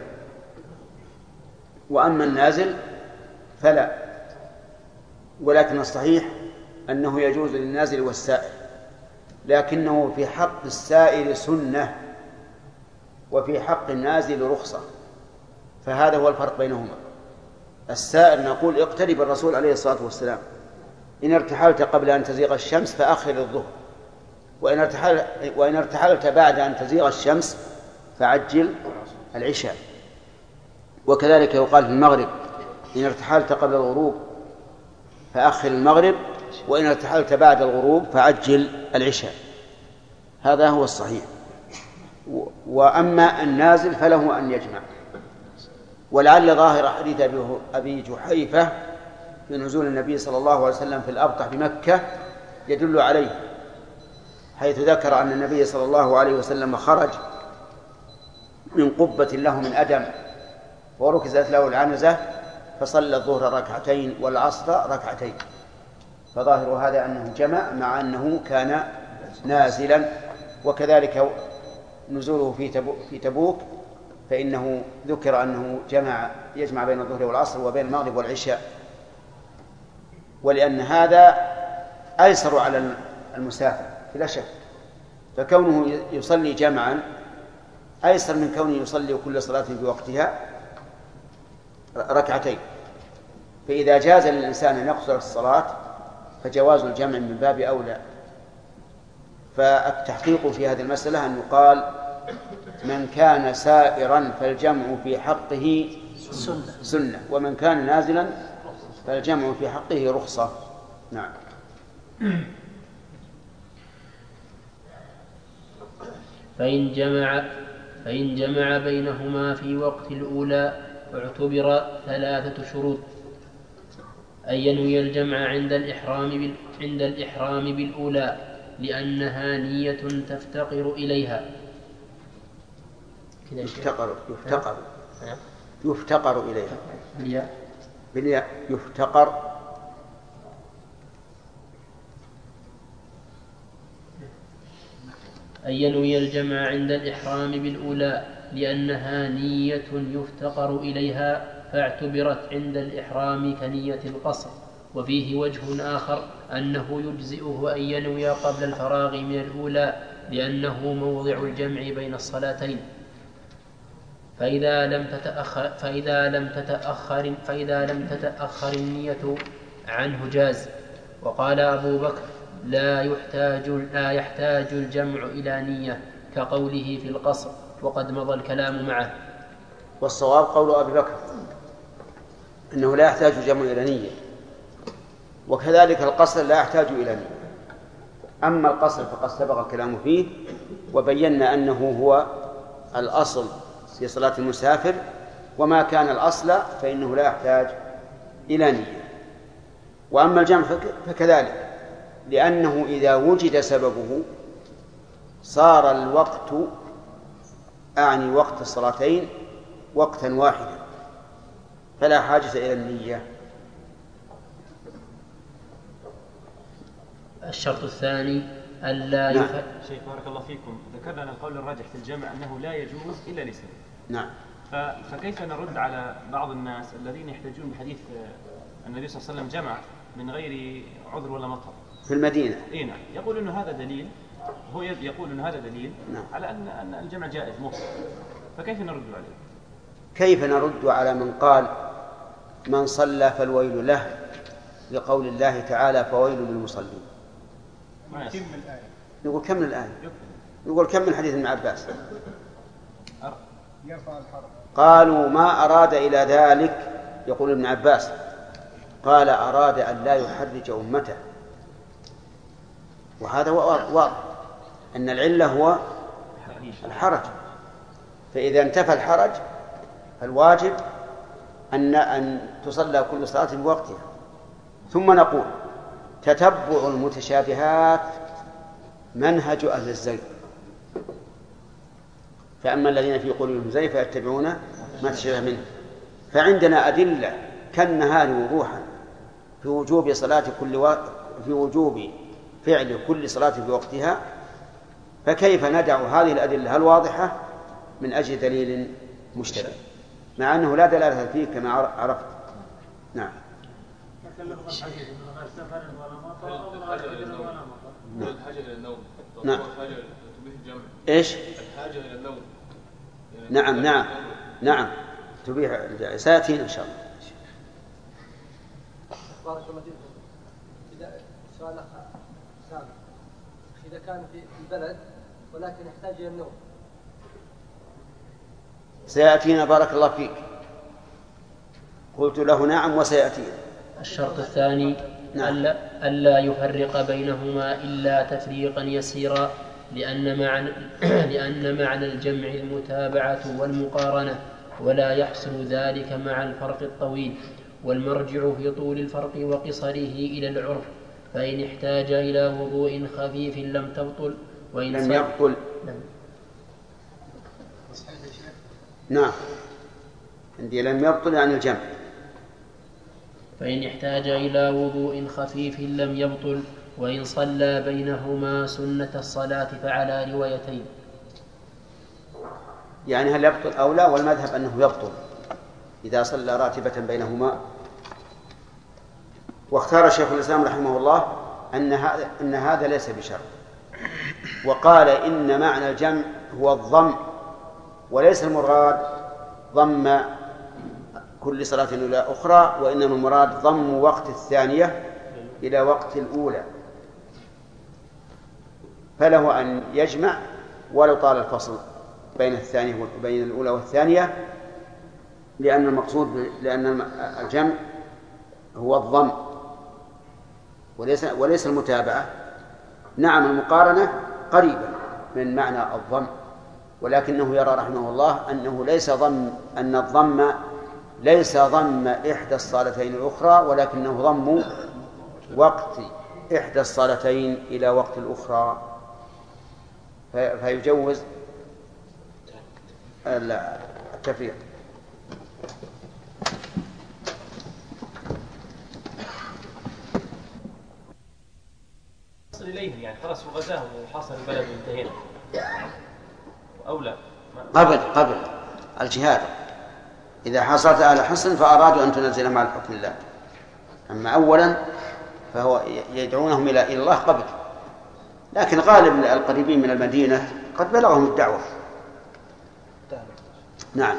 وأما النازل فلا. ولكن الصحيح أنه يجوز للنازل والسائر، لكنه في حق السائر سنة وفي حق النازل رخصة، فهذا هو الفرق بينهما. السائر نقول اقترب الرسول عليه الصلاة والسلام، إن ارتحلت قبل أن تزيغ الشمس فأخر الظهر، وإن ارتحلت بعد أن تزيغ الشمس فعجل العشاء. وكذلك يقال في المغرب إن ارتحلت قبل الغروب فأخر المغرب، وإن ارتحلت بعد الغروب فعجل العشاء. هذا هو الصحيح. وأما النازل فله أن يجمع، ولعل ظاهر حديث أبي جحيفة بنزول النبي صلى الله عليه وسلم في الأبطح بمكة يدل عليه، حيث ذكر أن النبي صلى الله عليه وسلم خرج من قبة له من أدم وركزت له العنزة فصلى الظهر ركعتين والعصر ركعتين، فظاهر هذا أنه جمع مع أنه كان نازلا. وكذلك نزوله في تبوك فإنه ذكر أنه يجمع بين الظهر والعصر وبين المغرب والعشاء، ولأن هذا أيسر على المسافر بلا شك، فكونه يصلي جمعا أيسر من كونه يصلي كل صلاة في وقتها ركعتين. فإذا جاز للإنسان أن يقصر الصلاة فجواز الجمع من باب أولى. فالتحقيق في هذه المسألة أن يقال من كان سائرا فالجمع في حقه سنة، ومن كان نازلا فالجمع في حقه رخصة. نعم. فإن جمع بينهما في وقت الأولى اعتبر 3 شروط: أن ينوي الجمع عند الإحرام بالأولى لأنها نية تفتقر إليها. يفتقر إليها بالياء يفتقر. أن ينوي الجمع عند الإحرام بالأولى لأنها نية يفتقر إليها فاعتبرت عند الإحرام كنية القصر. وفيه وجه آخر أنه يجزئه أن ينوي قبل الفراغ من الأولى لأنه موضع الجمع بين الصلاتين، فإذا لم تتأخر النية عنه جاز. وقال أبو بكر: لا يحتاج الجمع إلى نية كقوله في القصر، وقد مضى الكلام معه. والصواب قول أبي بكر أنه لا يحتاج الجمع إلى نية، وكذلك القصر لا يحتاج إلى نية. أما القصر فقد سبق الكلام فيه وبينا أنه هو الأصل في صلاة المسافر، وما كان الأصل فإنه لا يحتاج إلى نية. وأما الجمع فكذلك، لأنه إذا وجد سببه صار الوقت أعني وقت الصلاتين وقتا واحدا فلا حاجة إلى النية. الشرط الثاني ألا شيخ بارك الله فيكم، ذكرنا أن القول الراجح في الجمع أنه لا يجوز إلا لسبب. نعم. فكيف نرد على بعض الناس الذين يحتجون بحديث النبي صلى الله عليه وسلم جمع من غير عذر ولا مطر في المدينة؟ نعم. يقول أنه هذا دليل، هو يقول أن هذا دليل نعم. على أن الجمع جائز مطلق. فكيف نرد عليه؟ كيف نرد على من قال من صلى فالويل له لقول الله تعالى فويل للمصلين؟ نقول كم من الآية؟ نقول كم من حديث ابن عباس؟ قالوا ما أراد إلى ذلك، يقول ابن عباس قال أراد أن لا يحرج أمته. وهذا واضح أن العلة هو الحرج، فإذا انتفى الحرج فالواجب أن تصلى كل صلاة بوقتها. ثم نقول تتبع المتشابهات منهج أهل الزيغ، فأما الذين في قلوبهم زيغ فيتبعون ما تشابه منه. فعندنا أدلة كالنهار وضوحا في وجوب في وجوب فعل كل صلاة في وقتها، فكيف ندع هذه الأدلة الواضحة من أجل دليل مشتبه مع أنه لا دلالة فيه كما عرفت؟ نعم. الحاجة إلى النوم. نعم. إيش؟ الحاجة إلى النوم. نعم تبيح سيأتينا إن شاء الله. بارك الله فيكم. سؤال سابق، إذا كان في البلد ولكن يحتاج إلى النوم. سيأتينا بارك الله فيك. قلت له نعم وسيأتينا. الشرط الثاني ألا يفرق بينهما إلا تفريقا يسيرا، لأن معنى الجمع المتابعة والمقارنة، ولا يحصل ذلك مع الفرق الطويل، والمرجع في طول الفرق وقصره إلى العرف، فإن احتاج إلى وضوء خفيف لم تبطل لم يبطل. نعم عندي لم يبطل يعني الجمع. فإن احتاج إلى وضوء خفيف لم يبطل، وإن صلى بينهما سنة الصلاة فعلى روايتين. يعني هل يبطل أو لا؟ والمذهب أنه يبطل إذا صلى راتبة بينهما. واختار شيخ الإسلام رحمه الله أن هذا ليس بشرط، وقال إن معنى الجمع هو الضم، وليس المراد ضم كل صلاة إلى أخرى، وإنما المراد ضم وقت الثانية إلى وقت الأولى، فله أن يجمع ولو طال الفصل بين الأولى والثانية، لأن الجمع هو الضم وليس المتابعة. نعم المقارنة قريبة من معنى الضم، ولكنه يرى رحمه الله أن الضم ليس ضم إحدى الصالتين الأخرى، ولكنه ضم وقت إحدى الصالتين إلى وقت الأخرى، فيجوز التفريق. وصل إليه يعني خلاص وغزاه وحاصل البلد وانتهينا، أو لا؟ قبل الجهاد إذا حصلت أهل حصن فأرادوا أن تنزل مع الحكم الله، أما أولا فهو يدعونهم إلى الله قبل، لكن غالب القريبين من المدينة قد بلغهم الدعوة. نعم.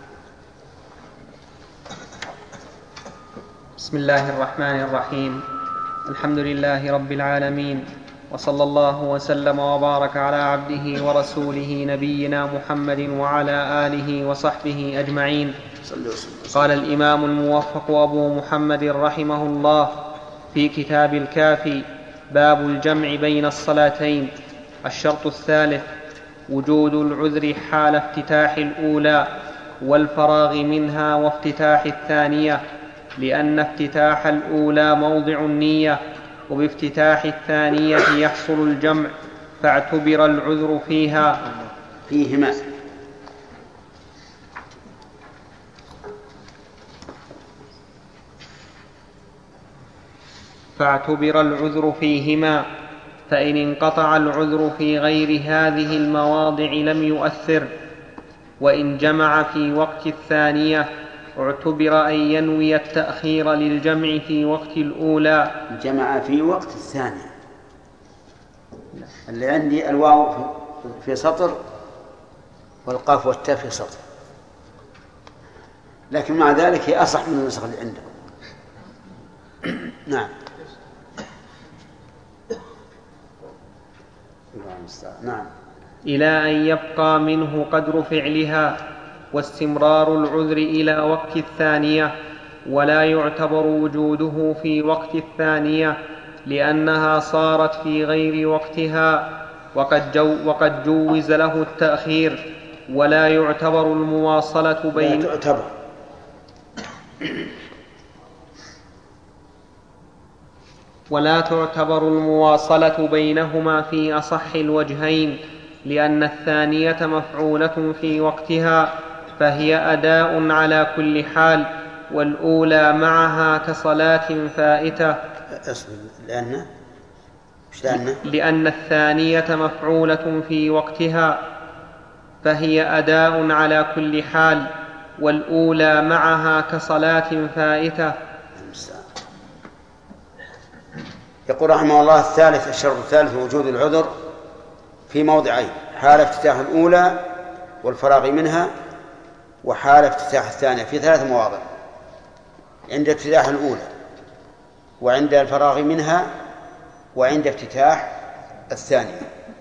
بسم الله الرحمن الرحيم. الحمد لله رب العالمين، وصلى الله وسلم وبارك على عبده ورسوله نبينا محمد وعلى آله وصحبه أجمعين. قال الإمام الموفق أبو محمد رحمه الله في كتاب الكافي: باب الجمع بين الصلاتين. الشرط الثالث وجود العذر حال افتتاح الأولى والفراغ منها وافتتاح الثانية، لأن افتتاح الأولى موضع النية، وبافتتاح الثانية يحصل الجمع، فاعتبر العذر فيهما، فإن انقطع العذر في غير هذه المواضع لم يؤثر. وإن جمع في وقت الثانية اعتبر أن ينوي التأخير للجمع في وقت الأولى. جمع في وقت الثانية، اللي عندي الواو في سطر والقاف والتاء في سطر، لكن مع ذلك هي أصح من النسخ اللي عنده. نعم. نعم. إلى أن يبقى منه قدر فعلها، واستمرار العذر إلى وقت الثانية، ولا يعتبر وجوده في وقت الثانية لأنها صارت في غير وقتها، وقد جوز له التأخير، ولا يعتبر المواصلة ولا تعتبر المواصلة بينهما في أصح الوجهين، لأن الثانية مفعولة في وقتها فهي أداء على كل حال، والأولى معها كصلاة فائتة. لأن الثانية مفعولة في وقتها فهي أداء على كل حال، والأولى معها كصلاة فائتة. يقول رحمه الله الثالث، الشرط الثالث وجود العذر في موضعين: حال افتتاح الأولى والفراغ منها، وحال افتتاح الثانية، في 3 مواضع: عند افتتاح الأولى، وعند الفراغ منها، وعند افتتاح الثانية.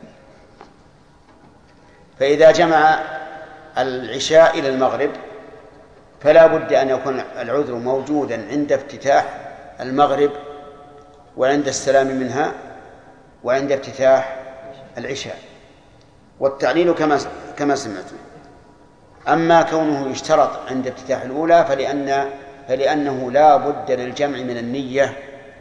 فإذا جمع العشاء إلى المغرب فلا بد أن يكون العذر موجودا عند افتتاح المغرب، وعند السلام منها، وعند افتتاح العشاء. والتعليل كما سمعتم. أما كونه يشترط عند افتتاح الأولى فلأنه لا بد للجمع من النية،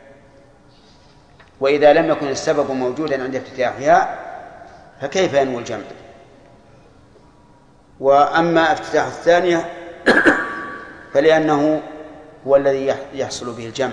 وإذا لم يكن السبب موجودا عند افتتاحها فكيف ينوي الجمع؟ وأما افتتاح الثانية فلأنه هو الذي يحصل به الجمع،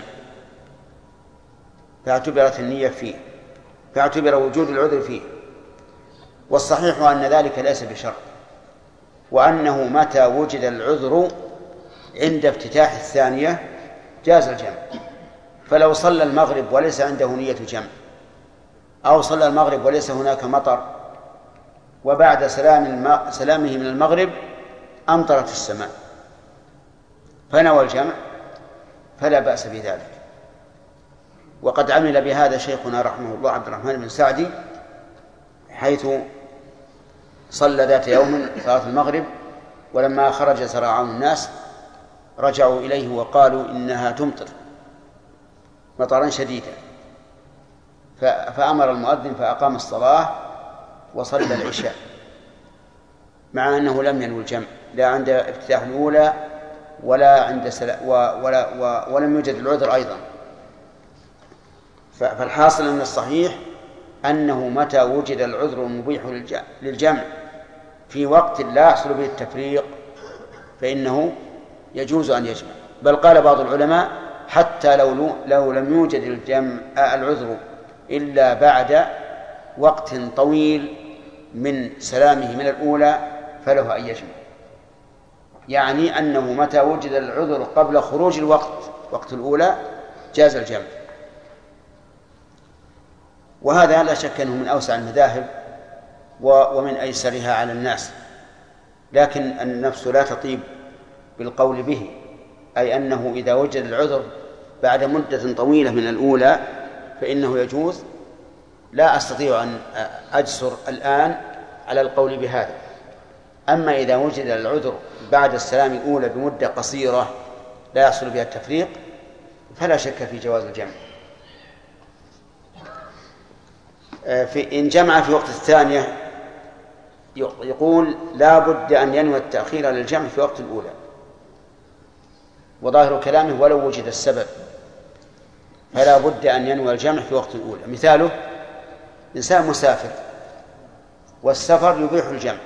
فاعتبرت النية فيه، فاعتبر وجود العذر فيه. والصحيح أن ذلك ليس بشرط، وأنه متى وجد العذر عند افتتاح الثانية جاز الجمع. فلو صلى المغرب وليس عنده نية جمع، أو صلى المغرب وليس هناك مطر، وبعد سلامه من المغرب أمطرت السماء فنوى الجمع، فلا بأس بذلك. وقد عمل بهذا شيخنا رحمه الله عبد الرحمن بن سعدي، حيث صلى ذات يوم صلاة المغرب، ولما خرج سراعان الناس رجعوا إليه وقالوا إنها تمطر مطرا شديدا، فأمر المؤذن فأقام الصلاة وصلى العشاء، مع أنه لم ينوي الجمع لا عند افتتاح الأولى ولا عند ولم يوجد العذر أيضا. فالحاصل أن الصحيح أنه متى وجد العذر المبيح للجمع في وقت لا يحصل به التفريق فإنه يجوز أن يجمع. بل قال بعض العلماء حتى لو لم يوجد العذر إلا بعد وقت طويل من سلامه من الأولى فله أن يجمع، يعني أنه متى وجد العذر قبل خروج وقت الأولى جاز الجمع. وهذا لا شك أنه من أوسع المذاهب ومن أيسرها على الناس، لكن النفس لا تطيب بالقول به، أي أنه إذا وجد العذر بعد مدة طويلة من الأولى فإنه يجوز. لا أستطيع أن أجسر الآن على القول بهذا. أما إذا وجد العذر بعد السلام الأولى بمدة قصيرة لا يحصل بها التفريق فلا شك في جواز الجمع. إن جمع في وقت الثانية يقول لا بد أن ينوي التأخير للجمع في وقت الأولى، وظاهر كلامه ولو وجد السبب فلا بد أن ينوي الجمع في وقت الأولى. مثاله إنسان مسافر والسفر يبيح الجمع،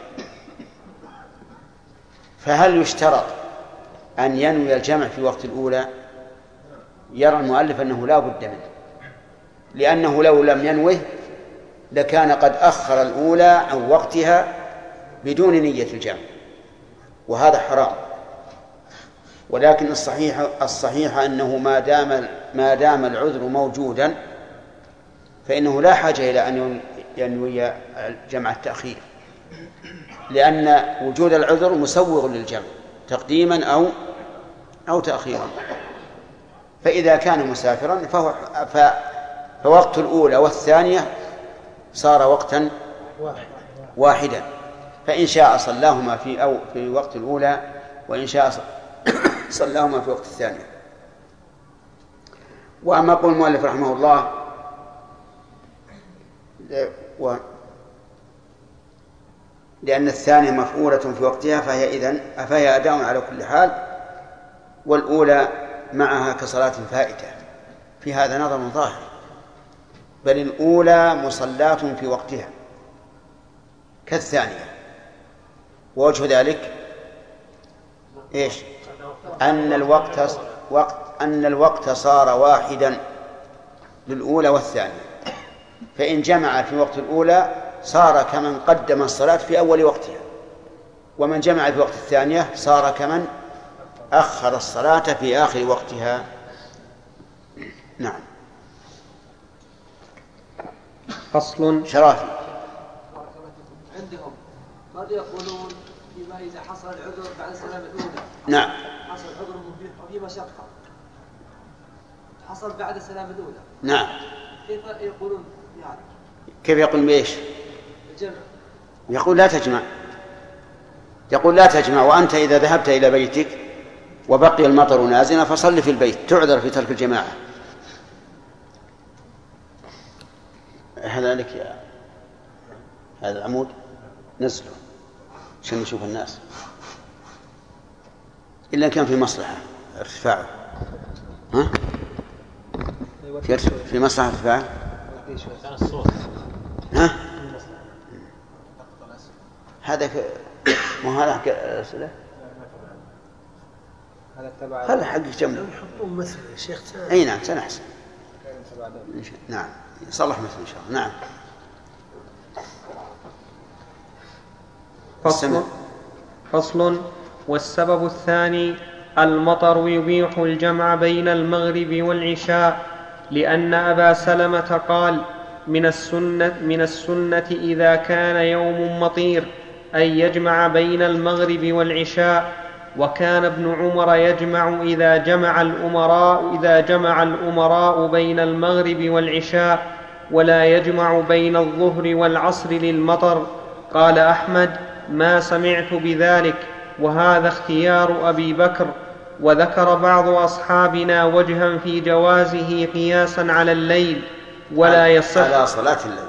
فهل يشترط أن ينوي الجمع في وقت الأولى؟ يرى المؤلف أنه لا بد منه، لأنه لو لم ينوه لكان قد أخر الأولى عن وقتها بدون نية الجمع، وهذا حرام. ولكن الصحيح أنه ما دام العذر موجودا فإنه لا حاجة إلى أن ينوي جمع التأخير، لأن وجود العذر مسوغ للجمع تقديما أو تأخيرا. فإذا كان مسافرا فوقت الأولى والثانية صار وقتا واحدا، فإن شاء صلاهما في وقت الأولى، وإن شاء صلاهما في وقت الثانية. وأما قول المؤلف رحمه الله لأن الثانية مفعولة في وقتها فهي أداء على كل حال، والأولى معها كصلاة فائتة. في هذا نظر ظاهر، بل الأولى مصلاة في وقتها كالثانية. ووجه ذلك إيش؟ أن الوقت صار واحدا للأولى والثانية، فإن جمع في وقت الأولى صار كمن قدم الصلاة في أول وقتها، ومن جمع في وقت الثانية صار كمن أخر الصلاة في آخر وقتها. نعم. فصل. شرافي. عندهم قد يقولون فيما إذا حصل العذر بعد السلامة الأولى. نعم. حصل عذر وفي مشقة حصل بعد السلامة الأولى. نعم. كيف يقولون يعني؟ كيف يقول بإيش؟ الجمع. يقول لا تجمع. يقول لا تجمع، وأنت إذا ذهبت إلى بيتك وبقي المطر نازلا فصل في البيت، تعذر في ترك الجماعة. هذا لك يا هذا العمود نزله عشان نشوف الناس، إلا كان في مصلحة ارتفاعه. ها؟ في مصلحة ارتفاعه. ها؟ هذا مو هذا أسئلة؟ هذا حق جمله. يحطون مثل الشيخ. أي نعم سنحسن. نعم صلح مثل إن شاء الله. نعم. فصل. والسبب الثاني المطر يبيح الجمع بين المغرب والعشاء، لأن أبا سلمة قال من السنة إذا كان يوم مطير أن يجمع بين المغرب والعشاء، وكان ابن عمر يجمع إذا جمع الأمراء بين المغرب والعشاء، ولا يجمع بين الظهر والعصر للمطر. قال أحمد: ما سمعت بذلك، وهذا اختيار أبي بكر. وذكر بعض أصحابنا وجها في جوازه قياسا على الليل، ولا يصح على صلاة الليل.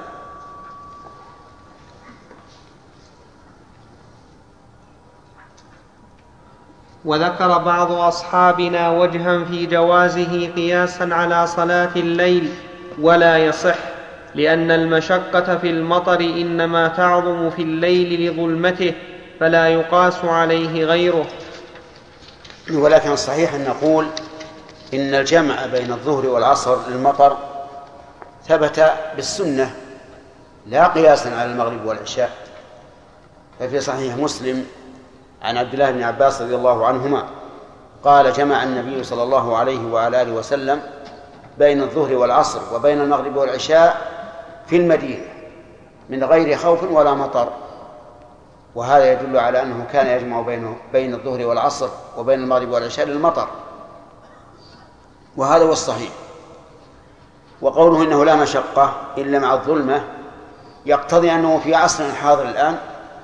وذكر بعض أصحابنا وجها في جوازه قياسا على صلاة الليل، ولا يصح، لأن المشقة في المطر إنما تعظم في الليل لظلمته، فلا يقاس عليه غيره. ولكن الصحيح أن نقول إن الجمع بين الظهر والعصر للمطر ثبت بالسنة لا قياسا على المغرب والعشاء. ففي صحيح مسلم عن عبد الله بن عباس رضي الله عنهما قال: جمع النبي صلى الله عليه وعلى آله وسلم بين الظهر والعصر وبين المغرب والعشاء في المدينة من غير خوف ولا مطر. وهذا يدل على أنه كان يجمع بين الظهر والعصر وبين المغرب والعشاء للمطر، وهذا هو الصحيح. وقوله إنه لا مشقة إلا مع الظلمة يقتضي أنه في عصرنا الحاضر الآن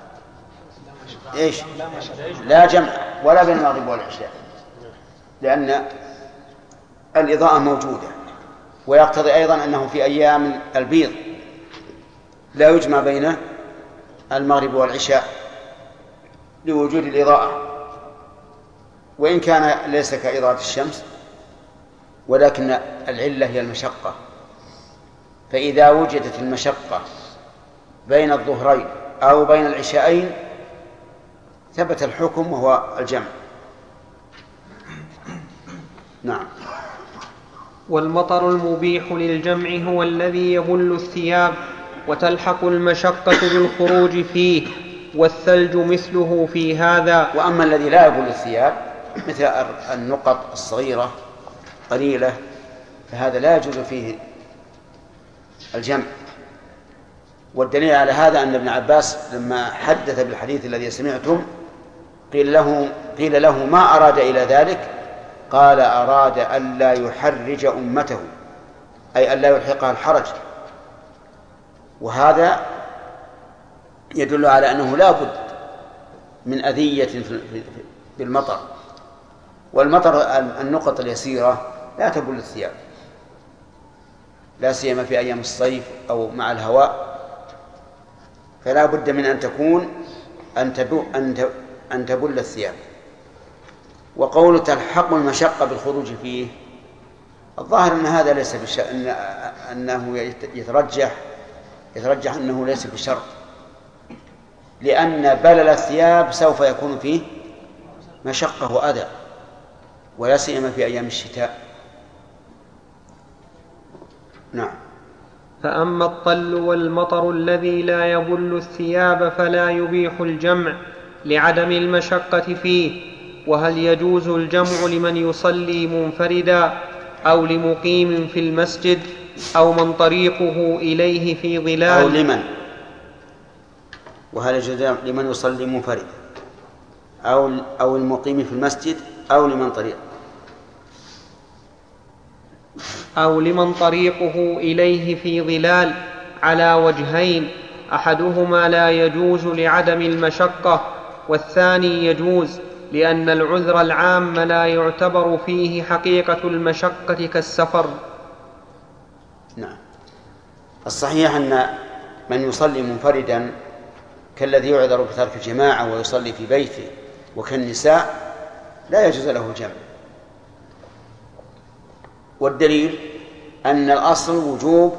إيش؟ لا جمع ولا بين المغرب والعشاء، لأن الإضاءة موجودة. ويقتضي أيضا أنه في أيام البيض لا يجمع بين المغرب والعشاء لوجود الإضاءة، وإن كان ليس كإضاءة الشمس، ولكن العلة هي المشقة. فإذا وجدت المشقة بين الظهرين أو بين العشاءين ثبت الحكم وهو الجمع. نعم. والمطر المبيح للجمع هو الذي يبل الثياب وتلحق المشقة بالخروج فيه، والثلج مثله في هذا. وأما الذي لا يبل الثياب مثل النقط الصغيرة قليلة فهذا لا يجوز فيه الجمع. والدليل على هذا أن ابن عباس لما حدث بالحديث الذي سمعتم قيل له ما أراد إلى ذلك؟ قال: أراد ألا يحرج أمته، أي ألا يلحقها الحرج. وهذا يدل على أنه لا بد من أذية بالمطر. والمطر النقط اليسيرة لا تبل الثياب، لا سيما في أيام الصيف أو مع الهواء، فلا بد من أن تكون أن تبل الثياب. وقول تلحق المشقة بالخروج فيه، الظاهر أن هذا ليس أنه يترجح أنه ليس بشرط، لأن بلل الثياب سوف يكون فيه مشقة وأذى، ولا سيما في أيام الشتاء. نعم. فأما الطل والمطر الذي لا يبل الثياب فلا يبيح الجمع لعدم المشقة فيه. وهل يجوز الجمع لمن يصلي منفردا أو لمقيم في المسجد أو من طريقه إليه في ظلال؟ وهل يجوز لمن يصلي منفردا أو المقيم في المسجد أو لمن طريقه إليه في ظلال على وجهين: أحدهما لا يجوز لعدم المشقة، والثاني يجوز لأن العذر العام لا يعتبر فيه حقيقة المشقة كالسفر. نعم. الصحيح أن من يصلي منفردا كالذي يعذر بترك الجماعة ويصلي في بيته وكالنساء لا يجوز له الجمع، والدليل أن الأصل وجوب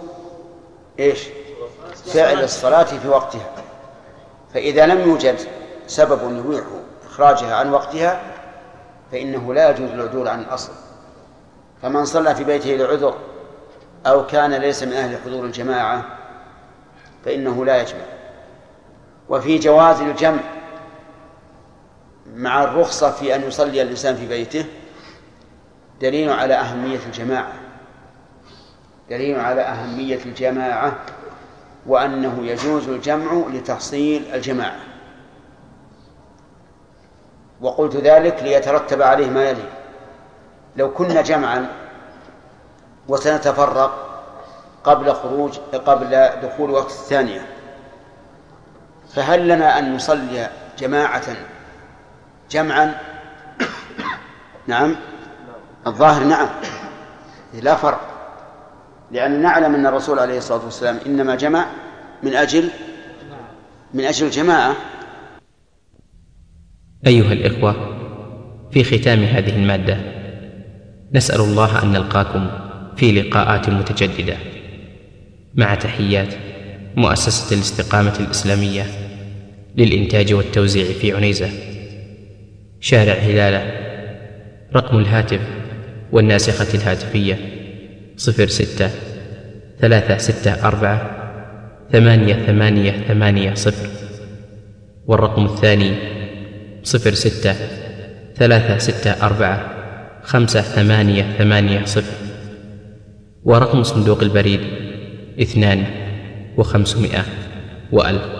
فعل الصلاة في وقتها، فإذا لم يوجد سبب يبيح إخراجها عن وقتها فإنه لا يجوز العدول عن الأصل. فمن صلى في بيته لعذر أو كان ليس من أهل حضور الجماعة فإنه لا يجمع. وفي جواز الجمع مع الرخصة في أن يصلي الإنسان في بيته دليل على أهمية الجماعة وأنه يجوز الجمع لتحصيل الجماعة. وقلت ذلك ليترتب عليه ما يلي: لو كنا جمعا وسنتفرق قبل دخول وقت الثانية، فهل لنا أن نصلي جمعا؟ نعم، الظاهر نعم، لا فرق، لأن نعلم أن الرسول عليه الصلاة والسلام إنما جمع من أجل الجماعة. أيها الإخوة، في ختام هذه المادة نسأل الله أن نلقاكم في لقاءات متجددة، مع تحيات مؤسسة الاستقامة الإسلامية للإنتاج والتوزيع في عنيزة، شارع هلالة. رقم الهاتف والناسخة الهاتفية 06-364-8880، والرقم الثاني 06-364-5880، ورقم صندوق البريد 2500 و1000.